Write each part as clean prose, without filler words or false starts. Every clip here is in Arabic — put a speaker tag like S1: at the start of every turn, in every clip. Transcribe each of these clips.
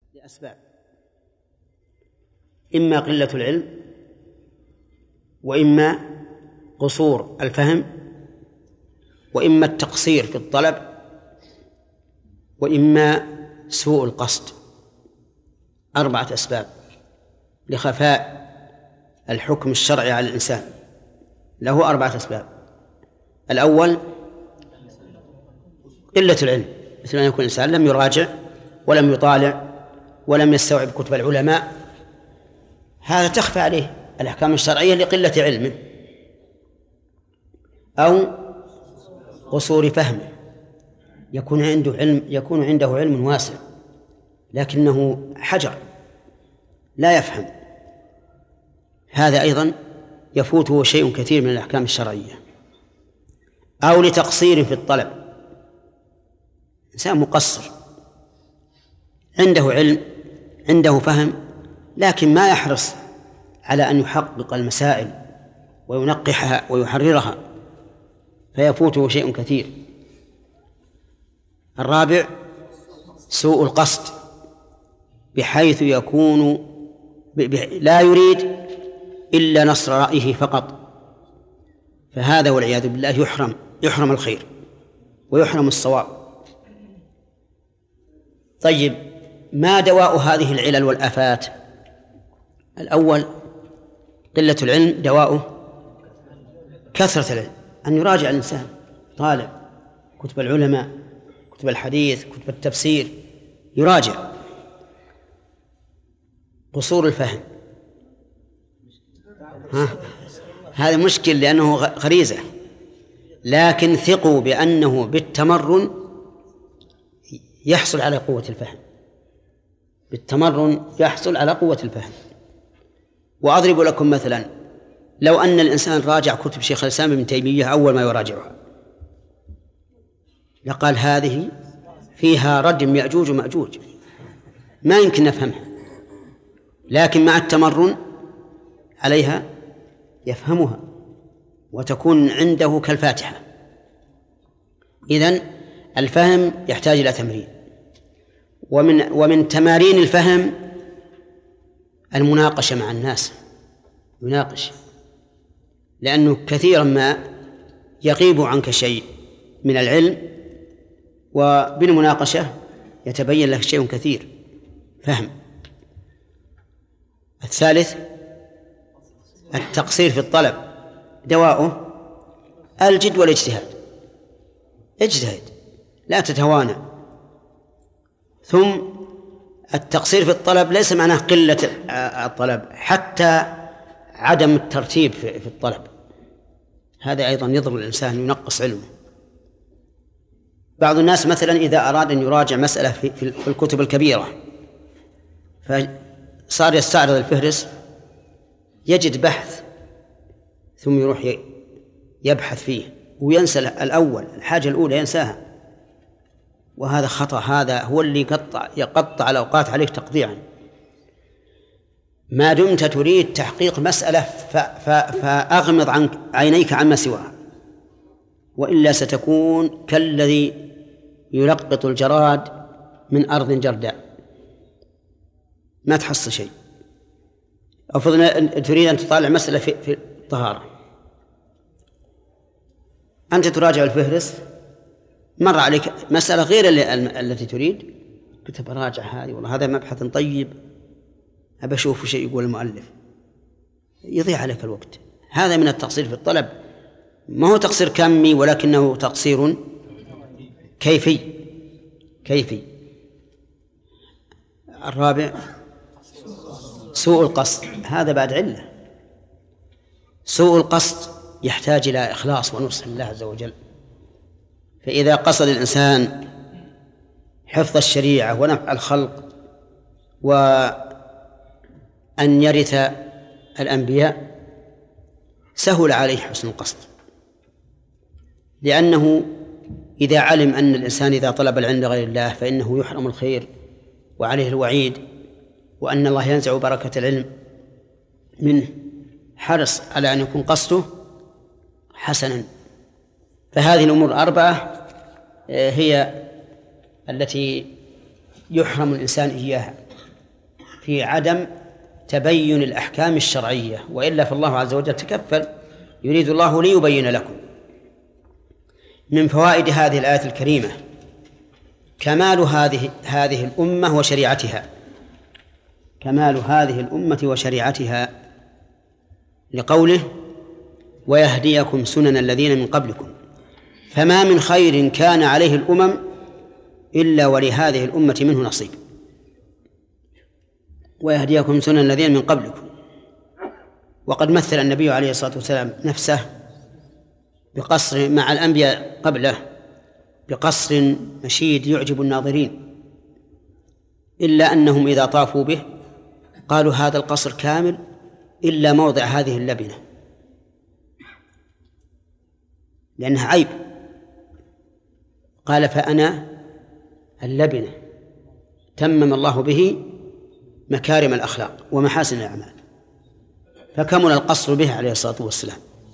S1: لأسباب: إما قلة العلم، وإما قصور الفهم، وإما التقصير في الطلب، وإما سوء القصد. 4 أسباب لخفاء الحكم الشرعي على الإنسان، له 4 أسباب. الأول قلة العلم، مثل أن يكون الإنسان لم يراجع ولم يطالع ولم يستوعب كتب العلماء، هذا تخفى عليه الأحكام الشرعية لقلة علمه. أو قصور فهمه، يكون عنده علم واسع لكنه حجر لا يفهم، هذا أيضا يفوته شيء كثير من الأحكام الشرعية. أو لتقصير في الطلب، إنسان مقصر عنده علم عنده فهم لكن ما يحرص على أن يحقق المسائل وينقحها ويحررها، فيفوته شيء كثير. الرابع سوء القصد، بحيث يكون لا يريد إلا نصر رأيه فقط، فهذا والعياذ بالله يحرم الخير ويحرم الصواب. طيب، ما دواء هذه العلل والآفات؟ الأول قلة العلم، دواؤه كثرة العلم، أن يراجع الإنسان، طالع كتب العلماء، كتب الحديث، كتب التفسير، يراجع. قصور الفهم، هذا مشكل لأنه غريزة، لكن ثقوا بأنه بالتمرن يحصل على قوة الفهم، بالتمرن يحصل على قوة الفهم. وأضرب لكم مثلا: لو أن الإنسان راجع كتب شيخ الإسلام ابن تيمية أول ما يراجعها لقال هذه فيها ردم يأجوج ومأجوج، ما يمكن نفهمها، لكن مع التمرن عليها يفهمها وتكون عنده كالفاتحة. إذن الفهم يحتاج إلى تمرين. ومن تمارين الفهم المناقشة مع الناس، يناقش، لأنه كثيرا ما يغيب عنك شيء من العلم وبالمناقشة يتبين لك شيء كثير فهم. الثالث التقصير في الطلب، دواؤه الجد والاجتهاد، اجتهد لا تتوانى. ثم التقصير في الطلب ليس معناه قلة الطلب، حتى عدم الترتيب في الطلب، هذا أيضا يضر الإنسان، ينقص علمه. بعض الناس مثلا إذا أراد أن يراجع مسألة في الكتب الكبيرة فصار يستعرض الفهرس، يجد بحث ثم يروح يبحث فيه وينسى الأول، الحاجة الأولى ينساها، وهذا خطأ، هذا هو اللي يقطع الأوقات عليك تقطيعا. ما دمت تريد تحقيق مسألة فأغمض عن عينيك عما سواها، وإلا ستكون كالذي يلقط الجراد من أرض جرداء، ما تحصل شيء. أفرض تريد أن تطالع مسألة في الطهارة، أنت تراجع الفهرس، مر عليك مسألة غير التي تريد، قلت براجع هذه، والله هذا مبحث طيب، أبى أشوف شيء يقول المؤلف، يضيع عليك الوقت. هذا من التقصير في الطلب، ما هو تقصير كمي ولكنه تقصير كيفي. الرابع سوء القصد، هذا بعد علة. سوء القصد يحتاج إلى إخلاص ونصح لله عز وجل، فإذا قصد الإنسان حفظ الشريعة ونفع الخلق وأن يرث الأنبياء سهل عليه حسن القصد، لأنه إذا علم أن الإنسان إذا طلب العلم لغير الله فإنه يحرم الخير وعليه الوعيد، وأن الله ينزع بركة العلم منه، حرص على أن يكون قصده حسنا. فهذه الأمور 4 هي التي يحرم الإنسان إياها. في عدم تبين الأحكام الشرعية، وإلا فالله عز وجل تكفل يريد الله ليبين لكم. من فوائد هذه الآية الكريمة كمال هذه الأمة وشريعتها، كمال هذه الأمة وشريعتها، لقوله ويهديكم سنن الذين من قبلكم، فما من خير كان عليه الأمم إلا ولهذه الأمة منه نصيب. ويهديكم سنن الذين من قبلكم. وقد مثل النبي عليه الصلاة والسلام نفسه بقصر مع الأنبياء قبله بقصر مشيد يعجب الناظرين، إلا أنهم إذا طافوا به قالوا هذا القصر كامل إلا موضع هذه اللبنة، لأنها عيب. قال فأنا اللبنة تمم الله به مكارم الأخلاق ومحاسن الأعمال، فكمل القصر به عليه الصلاة والسلام.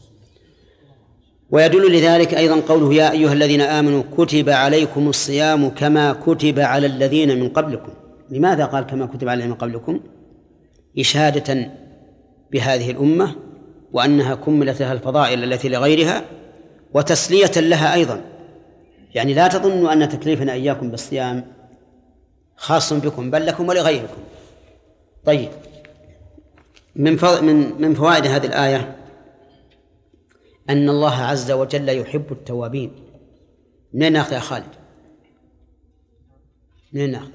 S1: ويدل لذلك أيضا قوله يا أيها الذين آمنوا كتب عليكم الصيام كما كتب على الذين من قبلكم. لماذا قال كما كتب على الذين من قبلكم؟ إشادة بهذه الأمة وأنها كملت لها الفضائل التي لغيرها، وتسلية لها أيضا. يعني لا تظنوا أن تكليفنا إياكم بالصيام خاص بكم، بل لكم ولغيركم. طيب، من فوائد هذه الآية أن الله عز وجل يحب التوابين. منين نأخذ يا خالد؟ منين نأخذ؟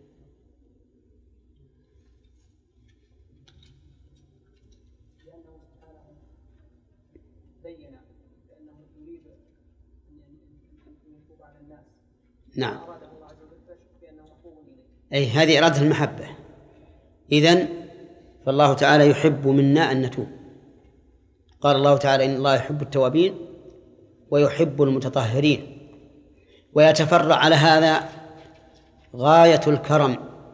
S1: نعم، أي هذه إرادة المحبة. إذن فالله تعالى يحب منا أن نتوب. قال الله تعالى إن الله يحب التوابين ويحب المتطهرين. ويتفرع على هذا غاية الكرم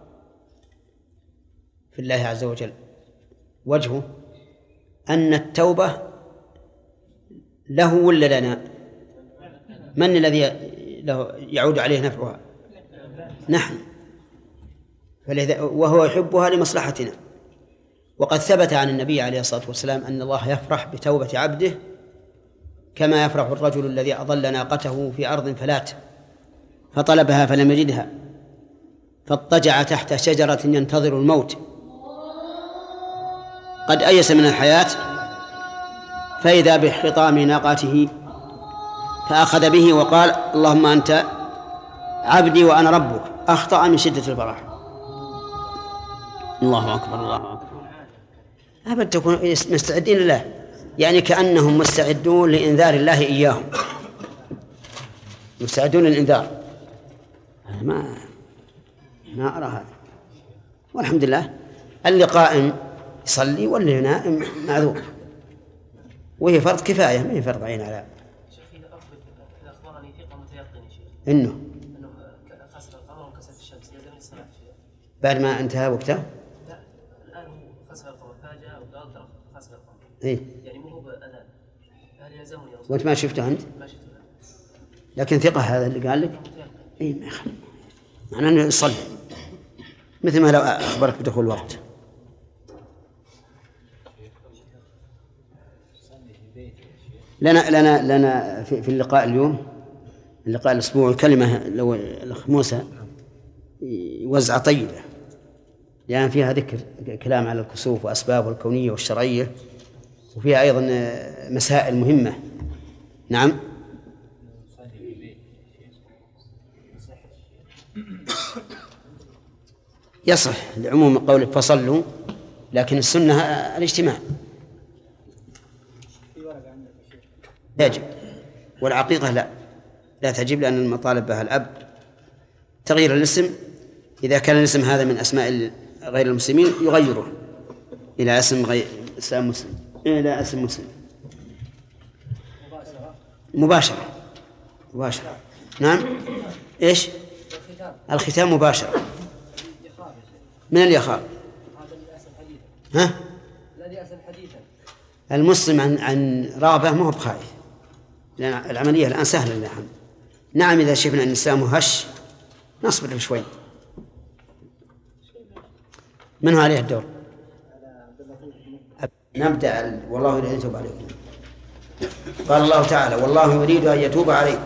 S1: في الله عز وجل، وجهه أن التوبة له ولا لنا؟ من الذي يعود عليه نفعها؟ نحن، وهو يحبها لمصلحتنا. وقد ثبت عن النبي عليه الصلاة والسلام أن الله يفرح بتوبة عبده كما يفرح الرجل الذي أضل ناقته في أرض فلات فطلبها فلم يجدها فاضطجع تحت شجرة ينتظر الموت قد أيس من الحياة فإذا بحطام ناقته فأخذ به وقال اللهم أنت عبدي وأنا ربك، أخطأ من شدة الفرح. الله أكبر الله أكبر. أبدا تكون مستعدين لله، يعني كأنهم مستعدون لإنذار الله إياهم، مستعدون للإنذار. ما أرى هذا. والحمد لله اللي قائم يصلي واللي نائم معذور، وهي فرض كفاية ما هي فرض عين على. إنه خسر القمر وكسرت الشمس بعد ما انتهى وقته. لا الآن هو خسر القمر فاجأ وقال ترى خسر القمر. إيه يعني مو هو بأذان. هل يلزمني؟ وأنت ما شفته أنت؟ ما شفته. لكن ثقة هذا اللي قال لك؟ إيه ما يخلي. معناه إنه يصلي مثل ما لو أخبرك بدخول الوقت. لنا في اللقاء اليوم، اللقاء الأسبوع، كلمة لو الأخ موسى وزعة طيبة لأن يعني فيها ذكر كلام على الكسوف وأسبابه الكونية والشرعية، وفيها أيضا مسائل مهمة. نعم. يصح لعموم قولك فصلوا، لكن السنة الاجتماع يجب، والعقيقة لا تجب، لأن المطالب بها الأب. تغيير الاسم إذا كان الاسم هذا من أسماء غير المسلمين يغيره إلى اسم غير اسم مسلم، إلى اسم مسلم. مباشرة. نعم. إيش؟ الختام مباشرة. من اللي يخاف؟ ها؟ المسلم عن رغبة ما هو بخايف، لأن العملية الآن سهلة لله. نعم إذا شفنا أن الإسلام هش نصبر شوي. من هو عليه الدور؟ نبدأ. والله يريد أن يتوب عليكم. قال الله تعالى والله يريد أن يتوب عليكم.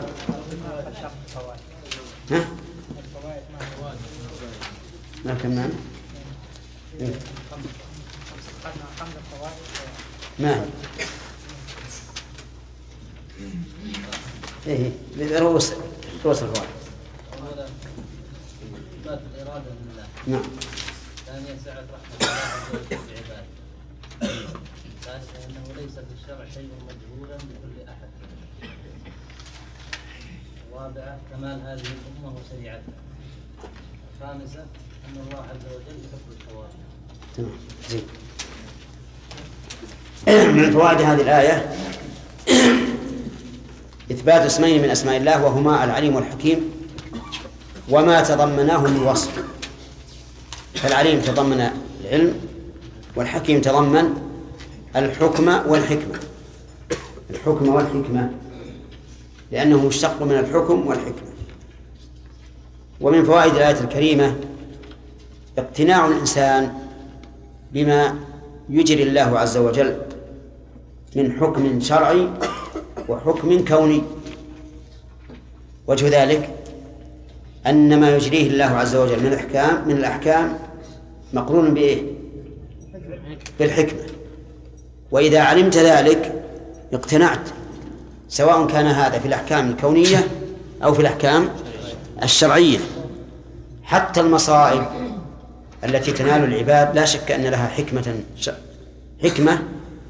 S1: ها؟ ما كمان؟ ما هي؟ إيه رؤوس الفوائد. نعم.
S2: ثانيا سعة رحمة الله عز وجل بعباده. ثالثا أنه ليس في الشرع شيء مجهولا بكل أحد. رابعا كمال هذه الأمة وشريعتها. خامسا أن الله عز وجل يحب التواضع.
S1: تمام. زين. من فوائد هذه الآية إثبات اسمين من أسماء الله وهما العليم والحكيم وما تضمناه من وصف. فالعليم تضمن العلم والحكيم تضمن الحكم والحكمة. الحكم والحكمة لأنه مشتق من الحكم والحكمة. ومن فوائد الآية الكريمة اقتناع الإنسان بما يجري الله عز وجل من حكم شرعي وحكم كوني. وجه ذلك أن ما يجريه الله عز وجل من الأحكام مقرون بإيه؟ بالحكمة. وإذا علمت ذلك اقتنعت، سواء كان هذا في الأحكام الكونية أو في الأحكام الشرعية. حتى المصائب التي تنال العباد لا شك أن لها حكمة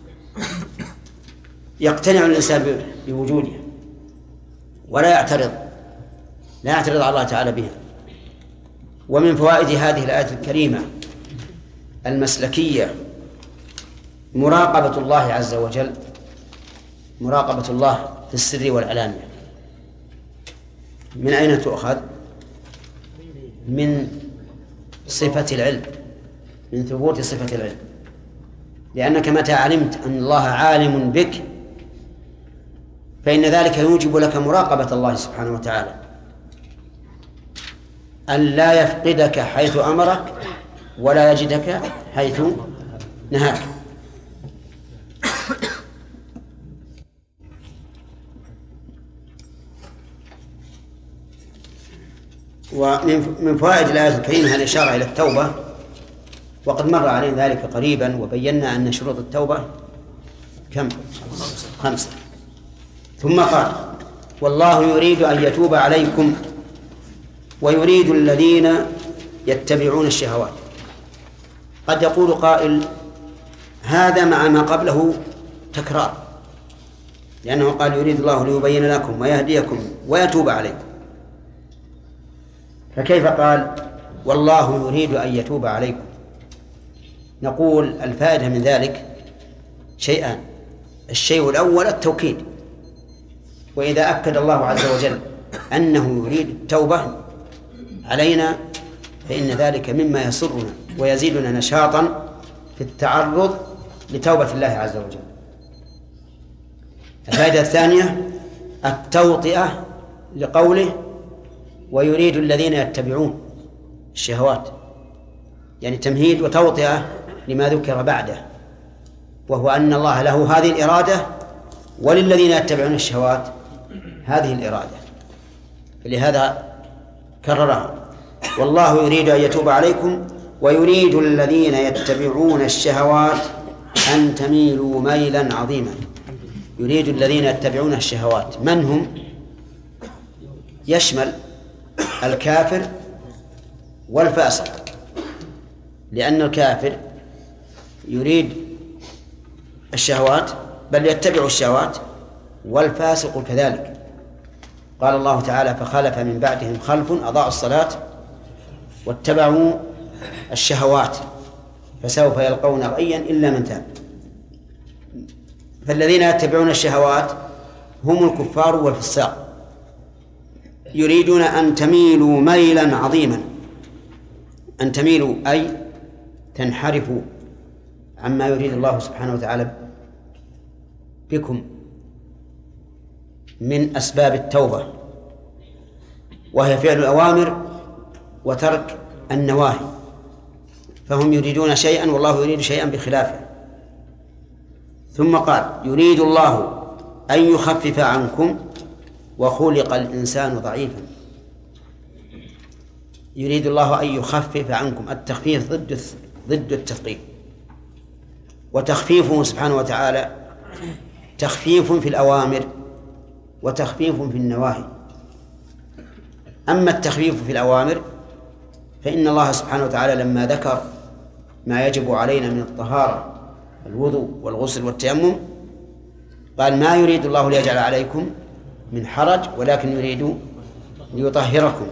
S1: يقتنع الإنسان بوجودها ولا يعترض على الله تعالى بها. ومن فوائد هذه الآية الكريمة المسلكية مراقبة الله عز وجل، مراقبة الله في السر والعلانية. من أين تؤخذ؟ من صفة العلم، من ثبوت صفة العلم. لأنك متى علمت أن الله عالم بك فإن ذلك يوجب لك مراقبة الله سبحانه وتعالى، أن لا يفقدك حيث أمرك ولا يجدك حيث نهاك. ومن فوائد الآية الكريمة الإشارة إلى التوبة، وقد مر علينا ذلك قريبا وبينا أن شروط التوبة كم؟ 5. ثم قال والله يريد أن يتوب عليكم ويريد الذين يتبعون الشهوات. قد يقول قائل هذا مع ما قبله تكرار، لأنه قال يريد الله ليبين لكم ويهديكم ويتوب عليكم، فكيف قال والله يريد أن يتوب عليكم؟ نقول الفائدة من ذلك شيئان. الشيء الأول التوكيد، وإذا أكد الله عز وجل أنه يريد التوبة علينا فإن ذلك مما يسرنا ويزيدنا نشاطا في التعرض لتوبة الله عز وجل. الفائدة الثانية التوطئة لقوله ويريد الذين يتبعون الشهوات، يعني تمهيد وتوطئة لما ذكر بعده، وهو أن الله له هذه الإرادة وللذين يتبعون الشهوات هذه الإرادة، لهذا كررها والله يريد أن يتوب عليكم ويريد الذين يتبعون الشهوات أن تميلوا ميلا عظيما. يريد الذين يتبعون الشهوات من هم؟ يشمل الكافر والفاسق، لأن الكافر يريد الشهوات بل يتبع الشهوات، والفاسق كذلك. قال الله تعالى فخلف من بعدهم خلف أضاعوا الصلاة واتبعوا الشهوات فسوف يلقون غيا إلا من تاب. فالذين يتبعون الشهوات هم الكفار والفساق، يريدون أن تميلوا ميلا عظيما. أن تميلوا أي تنحرفوا عما يريد الله سبحانه وتعالى بكم من أسباب التوبة، وهي فعل الأوامر وترك النواهي. فهم يريدون شيئا والله يريد شيئا بخلافه. ثم قال يريد الله أن يخفف عنكم وخلق الإنسان ضعيفا. يريد الله أن يخفف عنكم، التخفيف ضد التثقيل، وتخفيفه سبحانه وتعالى تخفيف في الأوامر وتخفيف في النواهي. أما التخفيف في الأوامر فإن الله سبحانه وتعالى لما ذكر ما يجب علينا من الطهارة الوضوء والغسل والتيمم قال ما يريد الله ليجعل عليكم من حرج ولكن يريد ليطهركم.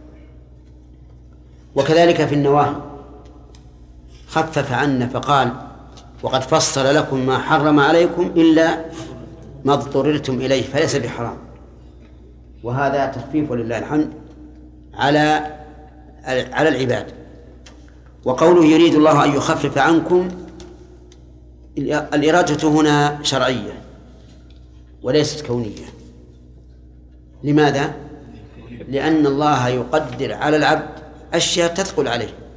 S1: وكذلك في النواهي خفف عنا فقال وقد فصل لكم ما حرم عليكم إلا ما اضطررتم إليه فليس بحرام. وهذا تخفيف ولله الحمد على العباد. وقوله يريد الله أن يخفف عنكم، الإرادة هنا شرعية وليست كونية. لماذا؟ لأن الله يقدر على العبد أشياء تثقل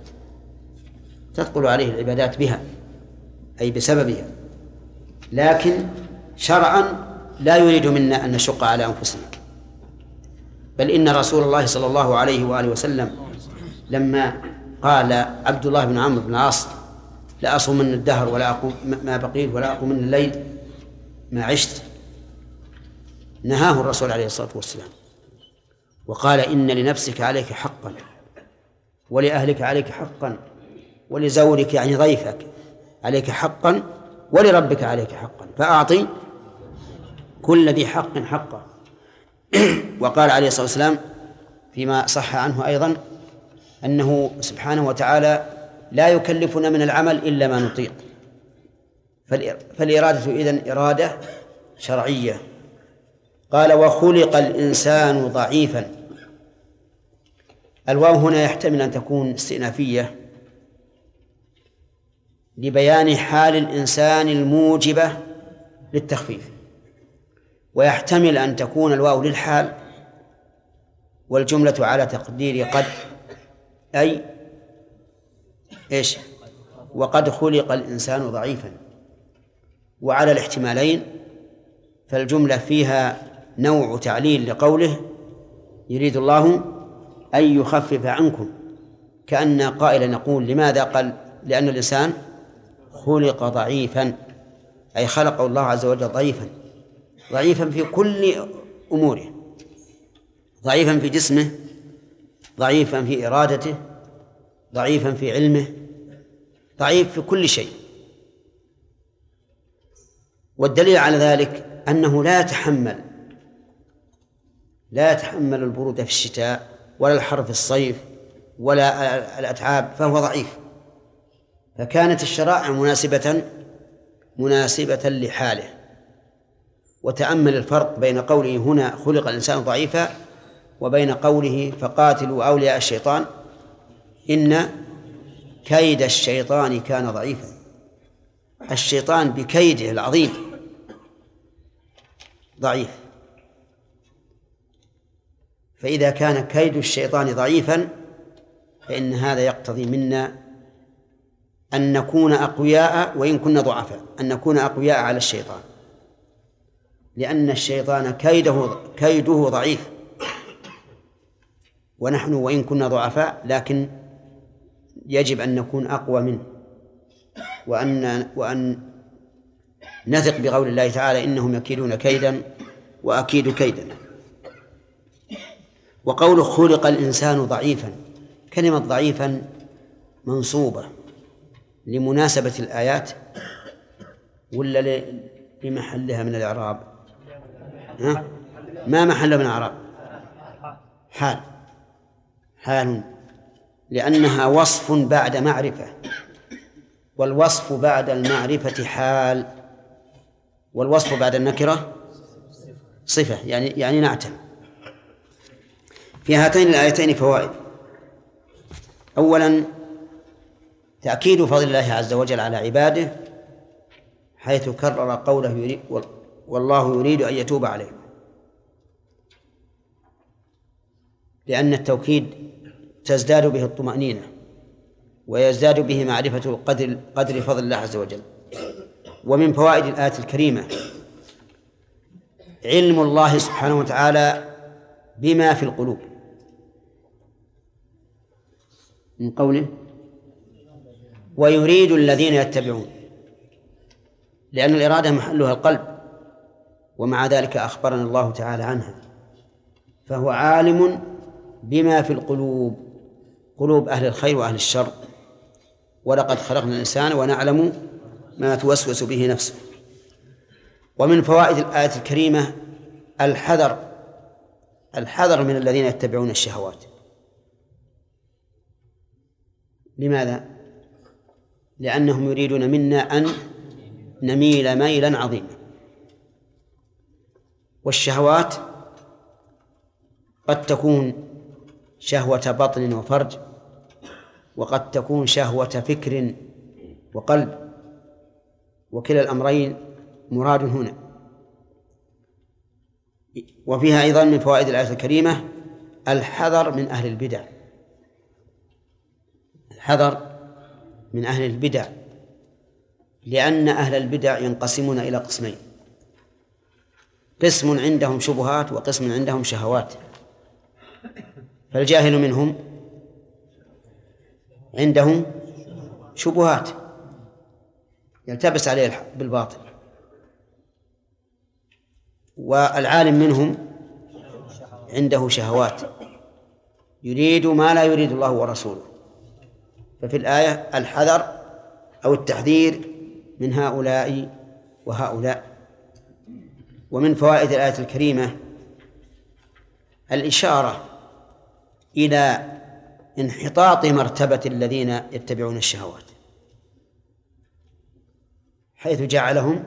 S1: عليه العبادات بها أي بسببها، لكن شرعا لا يريد منا أن نشق على أنفسنا. بل إن رسول الله صلى الله عليه وآله وسلم لما قال عبد الله بن عمرو بن العاص لا أصومن الدهر ولا أقوم ما بقيت ولا أقوم من الليل ما عشت، نهاه الرسول عليه الصلاة والسلام وقال إن لنفسك عليك حقا ولأهلك عليك حقا ولزورك يعني ضيفك عليك حقا ولربك عليك حقا فأعطي كل ذي حق حقه. وقال عليه الصلاة والسلام فيما صح عنه أيضا أنه سبحانه وتعالى لا يكلفنا من العمل إلا ما نطيق. فالإرادة إذن إرادة شرعية. قال وخلق الإنسان ضعيفا. الواو هنا يحتمل أن تكون استئنافية لبيان حال الإنسان الموجبة للتخفيف، ويحتمل أن تكون الواو للحال والجملة على تقدير قد، أي إيش؟ وقد خلق الإنسان ضعيفا. وعلى الاحتمالين فالجملة فيها نوع تعليل لقوله يريد الله أن يخفف عنكم، كأن قائلا نقول لماذا؟ قال لأن الإنسان خلق ضعيفا، أي خلقه الله عز وجل ضعيفا في كل أموره، ضعيفا في جسمه، ضعيفا في إرادته، ضعيفا في علمه، ضعيف في كل شيء. والدليل على ذلك أنه لا يتحمل البرودة في الشتاء ولا الحر في الصيف ولا الأتعاب، فهو ضعيف. فكانت الشرائع مناسبة لحاله. وتأمل الفرق بين قوله هنا خلق الإنسان ضعيفا وبين قوله فقاتلوا أولياء الشيطان إن كيد الشيطان كان ضعيفا. الشيطان بكيده العظيم ضعيف، فإذا كان كيد الشيطان ضعيفا فإن هذا يقتضي منا أن نكون أقوياء وإن كنا ضعفاء، أن نكون أقوياء على الشيطان، لأن الشيطان كيده ضعيف، ونحن وإن كنا ضعفاء لكن يجب أن نكون أقوى منه، وأن نثق بقول الله تعالى إنهم يكيدون كيدا وأكيد كيدا. وقوله خلق الإنسان ضعيفا، كلمة ضعيفا منصوبة لمناسبة الآيات ولا لمحلها من الإعراب؟ ما محل من الإعراب؟ حال، لأنها وصف بعد معرفة، والوصف بعد المعرفة حال، والوصف بعد النكرة صفة، يعني نعتم. في هاتين الآيتين فوائد. أولا تأكيد فضل الله عز وجل على عباده حيث كرر قوله والله يريد أن يتوب عليهم، لأن التوكيد تزداد به الطمأنينة ويزداد به معرفة قدر فضل الله عز وجل. ومن فوائد الآية الكريمة علم الله سبحانه وتعالى بما في القلوب، من قوله ويريد الذين يتبعون، لأن الإرادة محلها القلب، ومع ذلك أخبرنا الله تعالى عنها، فهو عالم بما في القلوب، قلوب أهل الخير وأهل الشر. ولقد خلقنا الإنسان ونعلم ما توسوس به نفسه. ومن فوائد الآية الكريمة الحذر من الذين يتبعون الشهوات. لماذا؟ لأنهم يريدون منا أن نميل ميلا عظيما. والشهوات قد تكون شهوة بطن وفرج، وقد تكون شهوة فكر وقلب، وكلا الأمرين مراد هنا. وفيها أيضا من فوائد الآية الكريمة الحذر من أهل البدع، الحذر من أهل البدع، لأن أهل البدع ينقسمون إلى قسمين: قسم عندهم شبهات وقسم عندهم شهوات. فالجاهل منهم عندهم شبهات يلتبس عليه بالباطل، والعالم منهم عنده شهوات يريد ما لا يريد الله ورسوله. ففي الآية الحذر أو التحذير من هؤلاء وهؤلاء. ومن فوائد الآية الكريمة الإشارة إلى انحطاط مرتبة الذين يتبعون الشهوات، حيث جعلهم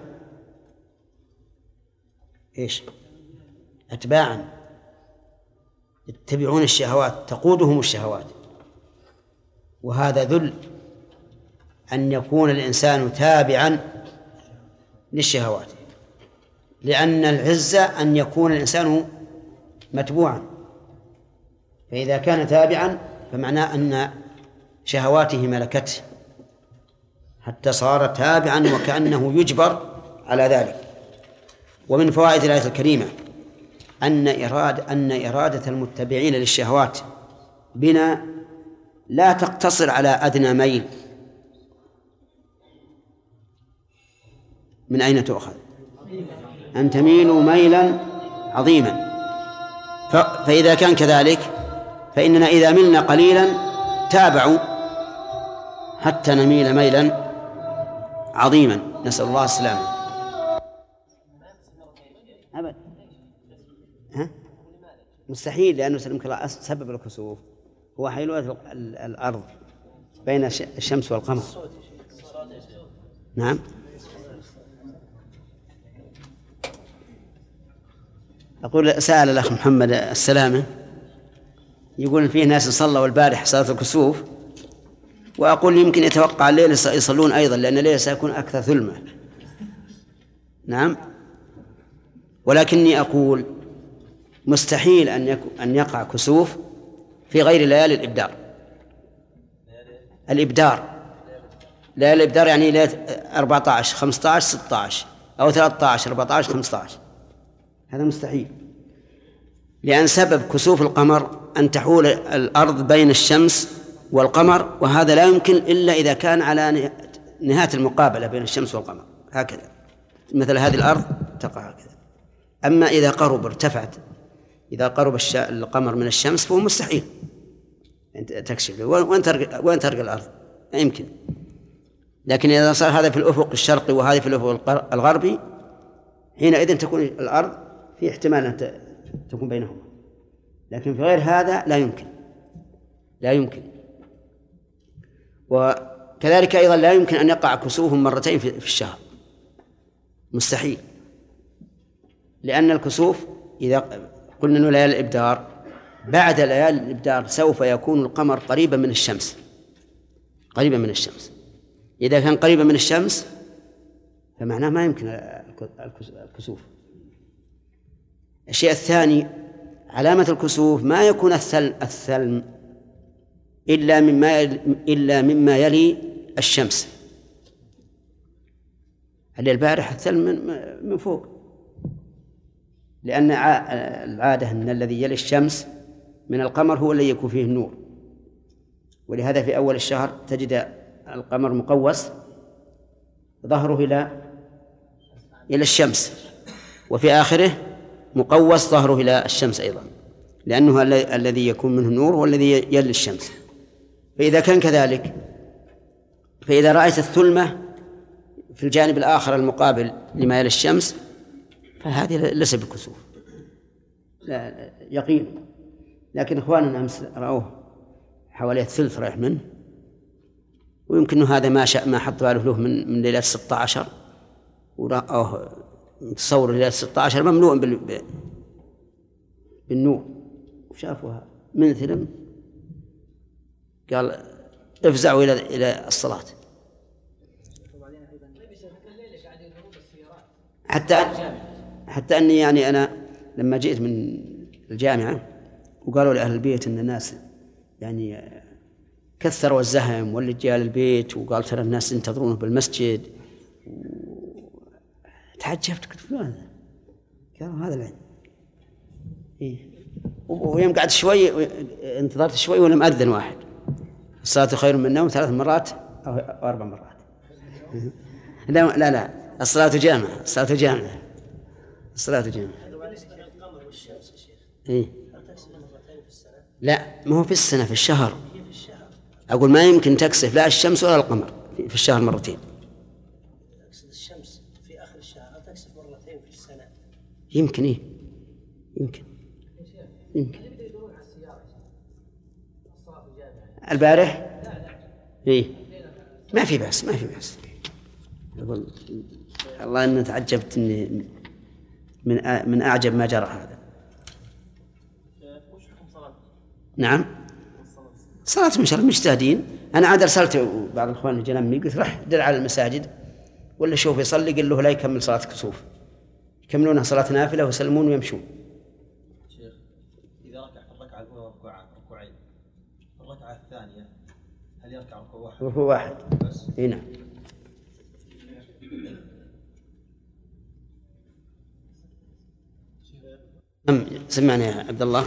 S1: أتباعا يتبعون الشهوات، تقودهم الشهوات. وهذا ذل أن يكون الإنسان تابعا للشهوات، لأن العزة أن يكون الإنسان متبوعا، فإذا كان تابعا فمعناه أن شهواته ملكته حتى صار تابعا وكأنه يجبر على ذلك. ومن فوائد الآية الكريمة أن إرادة المتبعين للشهوات بنا لا تقتصر على أدنى ميل. من أين تؤخذ؟ أن تميلوا ميلا عظيما. فإذا كان كذلك فإننا إذا ملنا قليلا تابعوا حتى نميل ميلا عظيما، نسأل الله السلامة. أبدا مستحيل، لأنه سبب الكسوف هو حيلولة الأرض بين الشمس والقمر. نعم. أقول سأل الأخ محمد السلامة، يقول فيه ناس صلوا البارح صلاة الكسوف، وأقول يمكن يتوقع الليل يصلون أيضا، لأن الليل سيكون أكثر ظلمة. نعم. ولكني أقول مستحيل أن يقع كسوف في غير ليالي الإبدار. ليالي الإبدار يعني ليلة 14 15 16 أو 13 14 15، هذا مستحيل، لأن سبب كسوف القمر أن تحول الأرض بين الشمس والقمر، وهذا لا يمكن إلا إذا كان على نهاية المقابلة بين الشمس والقمر، هكذا مثل هذه الأرض تقع هكذا. أما إذا قرب ارتفعت، إذا قرب القمر من الشمس فهو مستحيل تكشف وين ترقى الأرض، لا يمكن. لكن إذا صار هذا في الأفق الشرقي وهذا في الأفق الغربي، حينئذ تكون الأرض في احتمال أن تكون بينهما، لكن في غير هذا لا يمكن. وكذلك أيضا لا يمكن أن يقع كسوف مرتين في الشهر، مستحيل، لأن الكسوف إذا قلنا أنه ليالي الإبدار، بعد ليالي الإبدار سوف يكون القمر قريبا من الشمس، إذا كان قريبا من الشمس فمعناه ما يمكن الكسوف. الشيء الثاني علامة الكسوف ما يكون الثلم إلا مما يلي الشمس. هل البارح الثلج من فوق، لأن العادة أن الذي يلي الشمس من القمر هو الذي يكون فيه النور، ولهذا في أول الشهر تجد القمر مقوس ظهره إلى الشمس، وفي آخره مقوس ظهره إلى الشمس أيضا، لأنه الذي يكون منه النور هو الذي يلي الشمس. فإذا كان كذلك، فإذا رأيت الثلمة في الجانب الآخر المقابل لما يلي الشمس فهذه ليس بكسوف، لا يقين. لكن إخواننا أمس رأوه حوالي الثلث رايح منه، ويمكن هذا ما حط باله له من ليلة 16، ورأوه متصور ليلة 16 مملوء بالنور، وشافوها من ثلم قال افزعوا إلى الصلاة. حتى أني يعني أنا لما جئت من الجامعة وقالوا لأهل البيت إن الناس يعني كثروا الزحم واللي جاء للبيت، وقال ترى الناس ينتظرونه بالمسجد، تعجبت قلت هذا قالوا هذا العلم. إيه. ويوم قعدت شوي انتظرت شوي ولم أذن واحد. الصلاة خير من النوم 3 مرات أو 4 مرات. لا الصلاة جامعة، الصلاة جامعة. إيه؟ لا ما هو في السنة، في الشهر. أقول ما يمكن تكسف لا الشمس ولا القمر في الشهر مرتين.
S3: تكسف الشمس في آخر الشهر، تكسف مرتين في السنة.
S1: يمكن إيه؟ يمكن. البارح؟ إيه؟ ما في بأس. أقول الله إني تعجبت إني من أعجب ما جرى هذا. نعم صلاة إن شاء الله مجتهدين. أنا عاد أرسلت بعض الإخوان الجنمي قلت راح دل على المساجد ولا شوف يصلي، قال له لا يكمل صلاة كسوف، يكملونها صلاة نافلة ويسلمون ويمشون.
S4: شيخ إذا ركع في الركعة الأولى ركوعين، في الركعة الثانية هل يركع ركوع واحد بس؟
S1: نعم. سمعني يا عبد الله.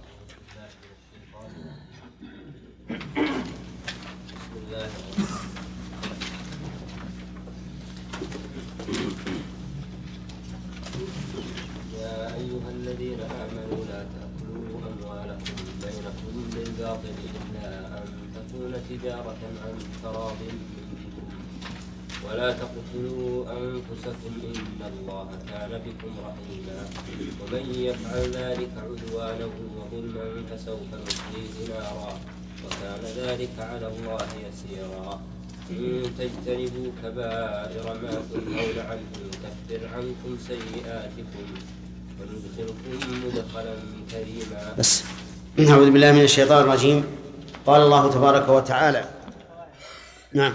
S2: يا أيها الذين آمنوا لا تأكلوا أموالكم بينكم بالباطل إلا أن تكون تجارة عن تراض منكم ولا تقتلوا أنفسكم إن الله كان بكم رحيما ومن يفعل ذلك عدوانا وظلما فسوف نصليه نارا وكان ذلك على الله يسيرا إن تجتنبوا كبائر ما تنهون عنه نكفر عنكم سيئاتكم وندخلكم مدخلا كريما.
S1: بس نعوذ بالله من الشيطان الرجيم. قال الله تبارك وتعالى نعم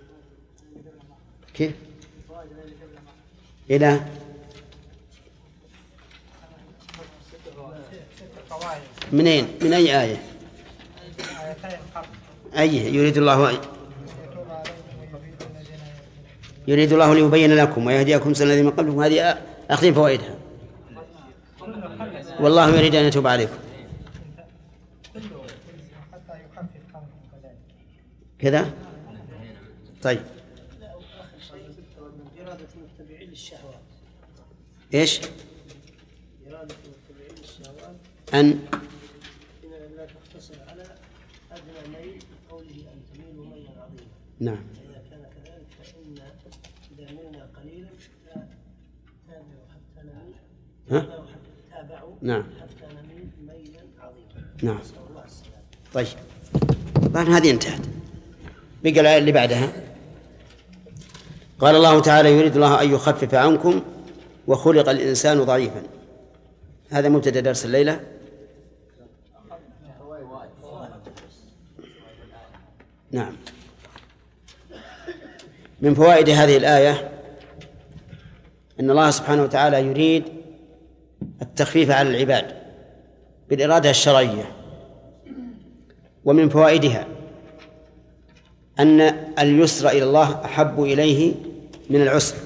S1: كيف إلى منين من أي آية؟ أي يريد الله ليبين لكم ويهديكم سنة الذين من قبلكم، هذه أخذين فوائدها. والله يريد أن يتوب عليكم كذا. طيب
S3: إرادة المتبعين للشهوات.
S1: إيش؟
S3: إرادة المتبعين للشهوات
S1: أن
S3: لا تقتصر على أدنى ميل قوله أن تميلوا ميلا عظيما.
S1: نعم.
S3: إذا كان كذلك فإن إذا ملنا قليلا تابعوا حتى نميل تابعوا
S1: نعم.
S3: حتى نميل ميلا عظيما.
S1: نعم.
S3: نسأل الله السلامة.
S1: طيب الآن هذه انتهت، بقى الآية اللي بعدها. قال الله تعالى يريد الله أن يخفف عنكم وخلق الإنسان ضعيفا. هذا مبتدأ درس الليلة. نعم. من فوائد هذه الآية أن الله سبحانه وتعالى يريد التخفيف على العباد بالإرادة الشرعية، ومن فوائدها أن اليسر إلى الله أحب إليه من العسر،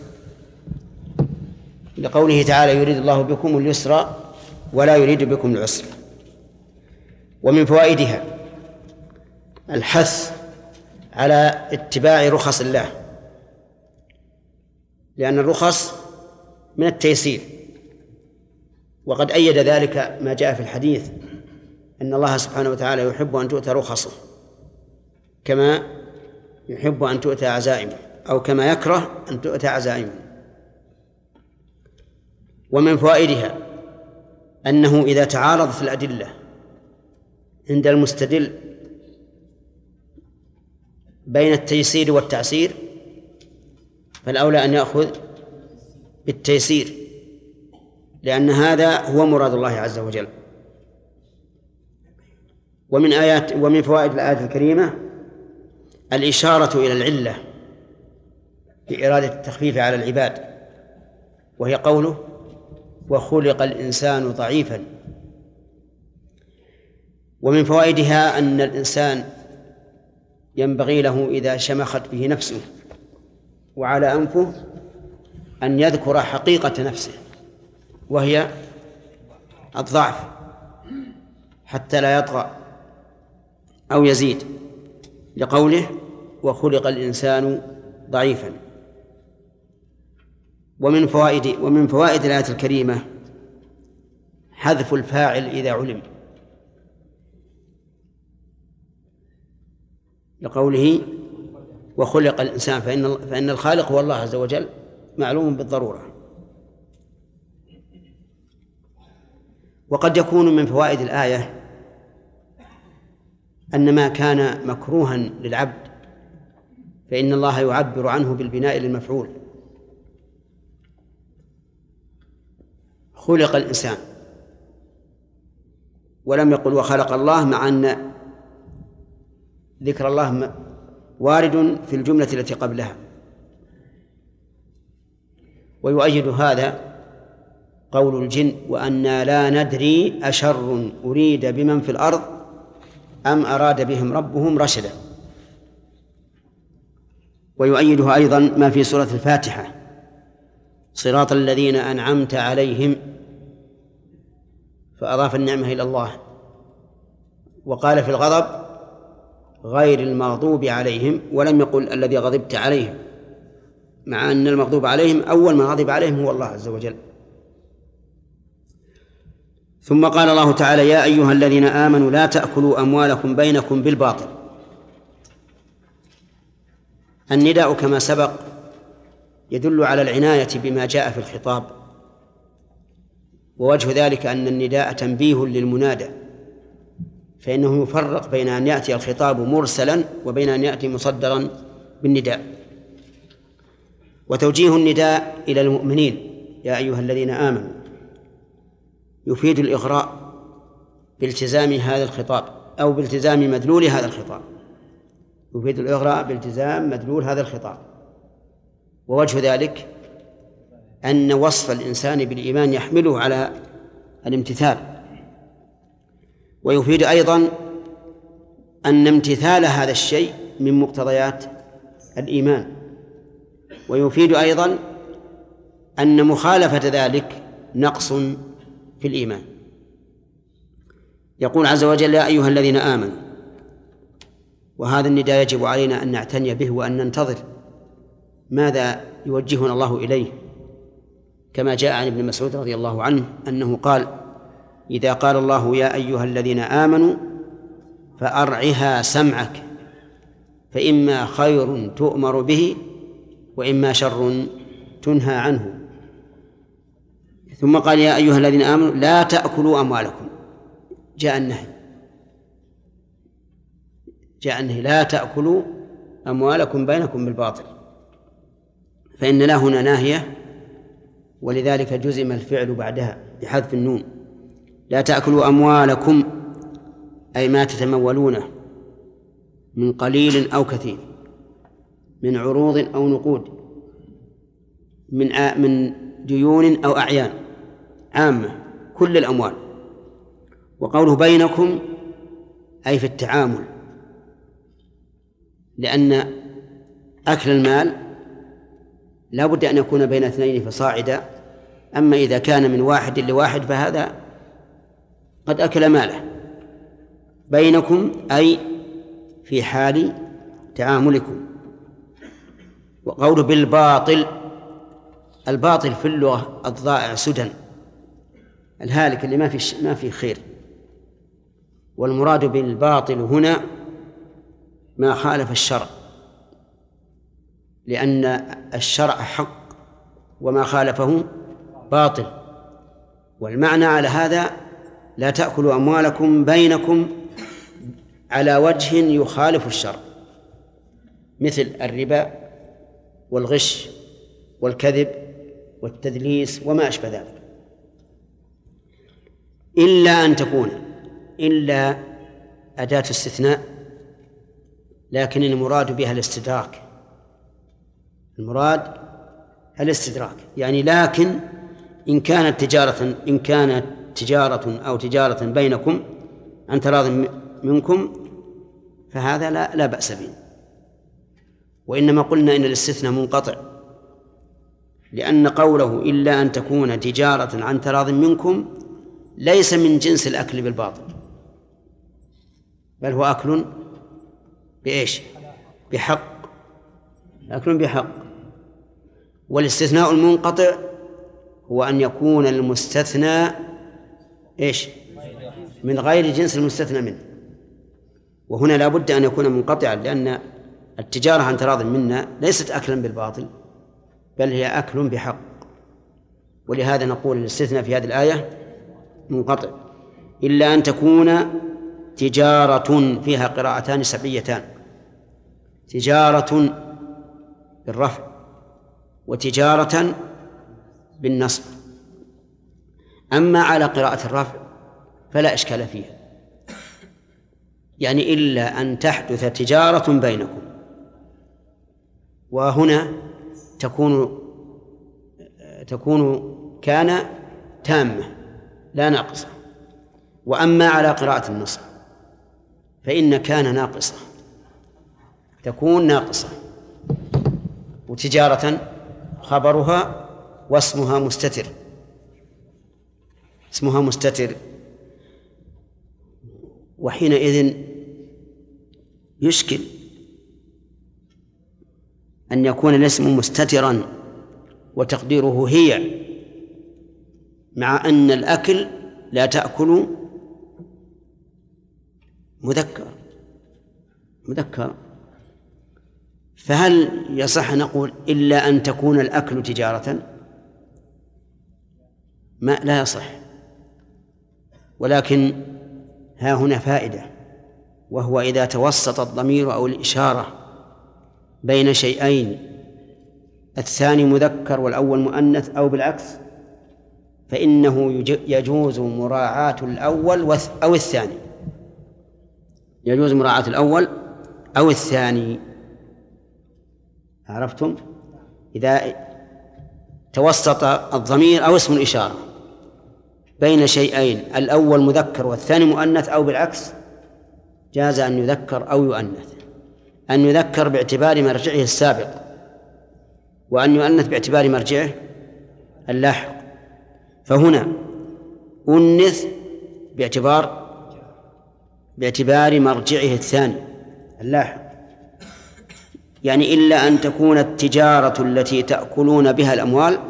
S1: لقوله تعالى يريد الله بكم اليسر ولا يريد بكم العسر. ومن فوائدها الحث على اتباع رخص الله، لأن الرخص من التيسير، وقد أيد ذلك ما جاء في الحديث أن الله سبحانه وتعالى يحب أن تؤتى رخصه كما يحب أن تؤتى عزائمه، أو كما يكره أن تؤتى عزائمه. ومن فوائدها أنه إذا تعارضت الأدلة عند المستدل بين التيسير والتعسير فالأولى أن يأخذ بالتيسير، لأن هذا هو مراد الله عز وجل. ومن فوائد الآية الكريمة الإشارة إلى العلة بإرادة التخفيف على العباد، وهي قوله وخلق الإنسان ضعيفا. ومن فوائدها أن الإنسان ينبغي له إذا شمخت به نفسه وعلى أنفه أن يذكر حقيقة نفسه وهي الضعف حتى لا يطغى أو يزيد، لقوله وخلق الإنسان ضعيفا. ومن فوائد الآية الكريمة حذف الفاعل إذا علم، لقوله وخلق الإنسان، فإن الخالق هو الله عز وجل معلوم بالضرورة. وقد يكون من فوائد الآية أن ما كان مكروها للعبد فإن الله يعبر عنه بالبناء للمفعول. خلق الإنسان ولم يقل وخلق الله، مع أن ذكر الله وارد في الجملة التي قبلها. ويؤيد هذا قول الجن وأنا لا ندري أشر أريد بمن في الأرض أم أراد بهم ربهم رشدا. ويؤيدها أيضا ما في سورة الفاتحة صراط الذين أنعمت عليهم، فأضاف النعمة إلى الله، وقال في الغضب غير المغضوب عليهم ولم يقل الذي غضبت عليهم، مع أن المغضوب عليهم أول من غضب عليهم هو الله عز وجل. ثم قال الله تعالى يا أيها الذين آمنوا لا تأكلوا أموالكم بينكم بالباطل. النداء كما سبق يدل على العناية بما جاء في الخطاب، ووجه ذلك أن النداء تنبيه للمنادى، فإنه يفرق بين أن يأتي الخطاب مرسلا وبين أن يأتي مصدرا بالنداء. وتوجيه النداء إلى المؤمنين يا أيها الذين آمنوا يفيد الإغراء بالتزام هذا الخطاب أو بالتزام مدلول هذا الخطاب، يفيد الإغراء بالتزام مدلول هذا الخطاب. ووجه ذلك أن وصف الإنسان بالإيمان يحمله على الامتثال. ويفيد أيضا أن امتثال هذا الشيء من مقتضيات الإيمان. ويفيد أيضا أن مخالفة ذلك نقص في الإيمان. يقول عز وجل يا أيها الذين آمنوا، وهذا النداء يجب علينا أن نعتني به وأن ننتظر ماذا يوجهنا الله إليه، كما جاء عن ابن مسعود رضي الله عنه أنه قال إذا قال الله يا أيها الذين آمنوا فأرعها سمعك فإما خير تؤمر به وإما شر تنهى عنه. ثم قال يا أيها الذين آمنوا لا تأكلوا أموالكم، جاء النهي لا تأكلوا أموالكم بينكم بالباطل، فإن لا هنا ناهية ولذلك جزم الفعل بعدها بحذف النون. لا تأكلوا أموالكم أي ما تتمولونه من قليل أو كثير، من عروض أو نقود، من ديون أو أعيان عامة، كل الأموال. وقوله بينكم أي في التعامل، لأن أكل المال لا بد أن يكون بين اثنين فصاعدا، أما إذا كان من واحد لواحد فهذا قد أكل ماله بينكم، أي في حال تعاملكم. وقوله بالباطل، الباطل في اللغة الضائع سدى، الهالك اللي ما في خير، والمراد بالباطل هنا ما خالف الشرع، لأن الشرع حق وما خالفه باطل. والمعنى على هذا لا تأكلوا أموالكم بينكم على وجه يخالف الشرع، مثل الربا والغش والكذب والتدليس وما أشبه ذلك، إلا أن تكون، إلا أداة استثناء، لكن المراد بها الاستدراك، المراد الاستدراك، يعني لكن إن كانت تجارة أو تجارة بينكم عن تراض منكم فهذا لا بأس به. وإنما قلنا إن الاستثناء منقطع، لأن قوله إلا أن تكون تجارة عن تراض منكم ليس من جنس الأكل بالباطل، بل هو أكل بإيش؟ بحق، أكل بحق. والاستثناء المنقطع هو أن يكون المستثنى إيش؟ من غير جنس المستثنى منه، وهنا لا بد أن يكون منقطعا، لأن التجارة عن تراض منا ليست أكلا بالباطل بل هي أكل بحق، ولهذا نقول الاستثناء في هذه الآية منقطع. إلا أن تكون تجارة، فيها قراءتان سبعيتان، تجارة بالرفع وتجارة بالنصب. أما على قراءة الرفع فلا إشكال فيها، يعني إلا أن تحدث تجارة بينكم، وهنا تكون كان تامة لا ناقصة. وأما على قراءة النصب فإن كان ناقصة تكون ناقصة، وتجارة خبرها واسمها مستتر، اسمها مستتر، وحينئذ يشكل أن يكون الاسم مستترا وتقديره هي، مع أن الأكل لا تأكل مذكر، فهل يصح نقول إلا أن تكون الأكل تجارة؟ ما لا يصح. ولكن ها هنا فائدة، وهو إذا توسط الضمير أو الإشارة بين شيئين الثاني مذكر والأول مؤنث أو بالعكس، فإنه يجوز مراعاة الأول أو الثاني، يجوز مراعاة الأول أو الثاني. عرفتم؟ إذا توسط الضمير أو اسم الإشارة بين شيئين الأول مذكر والثاني مؤنث أو بالعكس، جاز أن يذكر أو يؤنث، أن يذكر باعتبار مرجعه السابق، وأن يؤنث باعتبار مرجعه اللاحق. فهنا أنث باعتبار مرجعه الثاني اللاحق، يعني إلا أن تكون التجارة التي تأكلون بها الأموال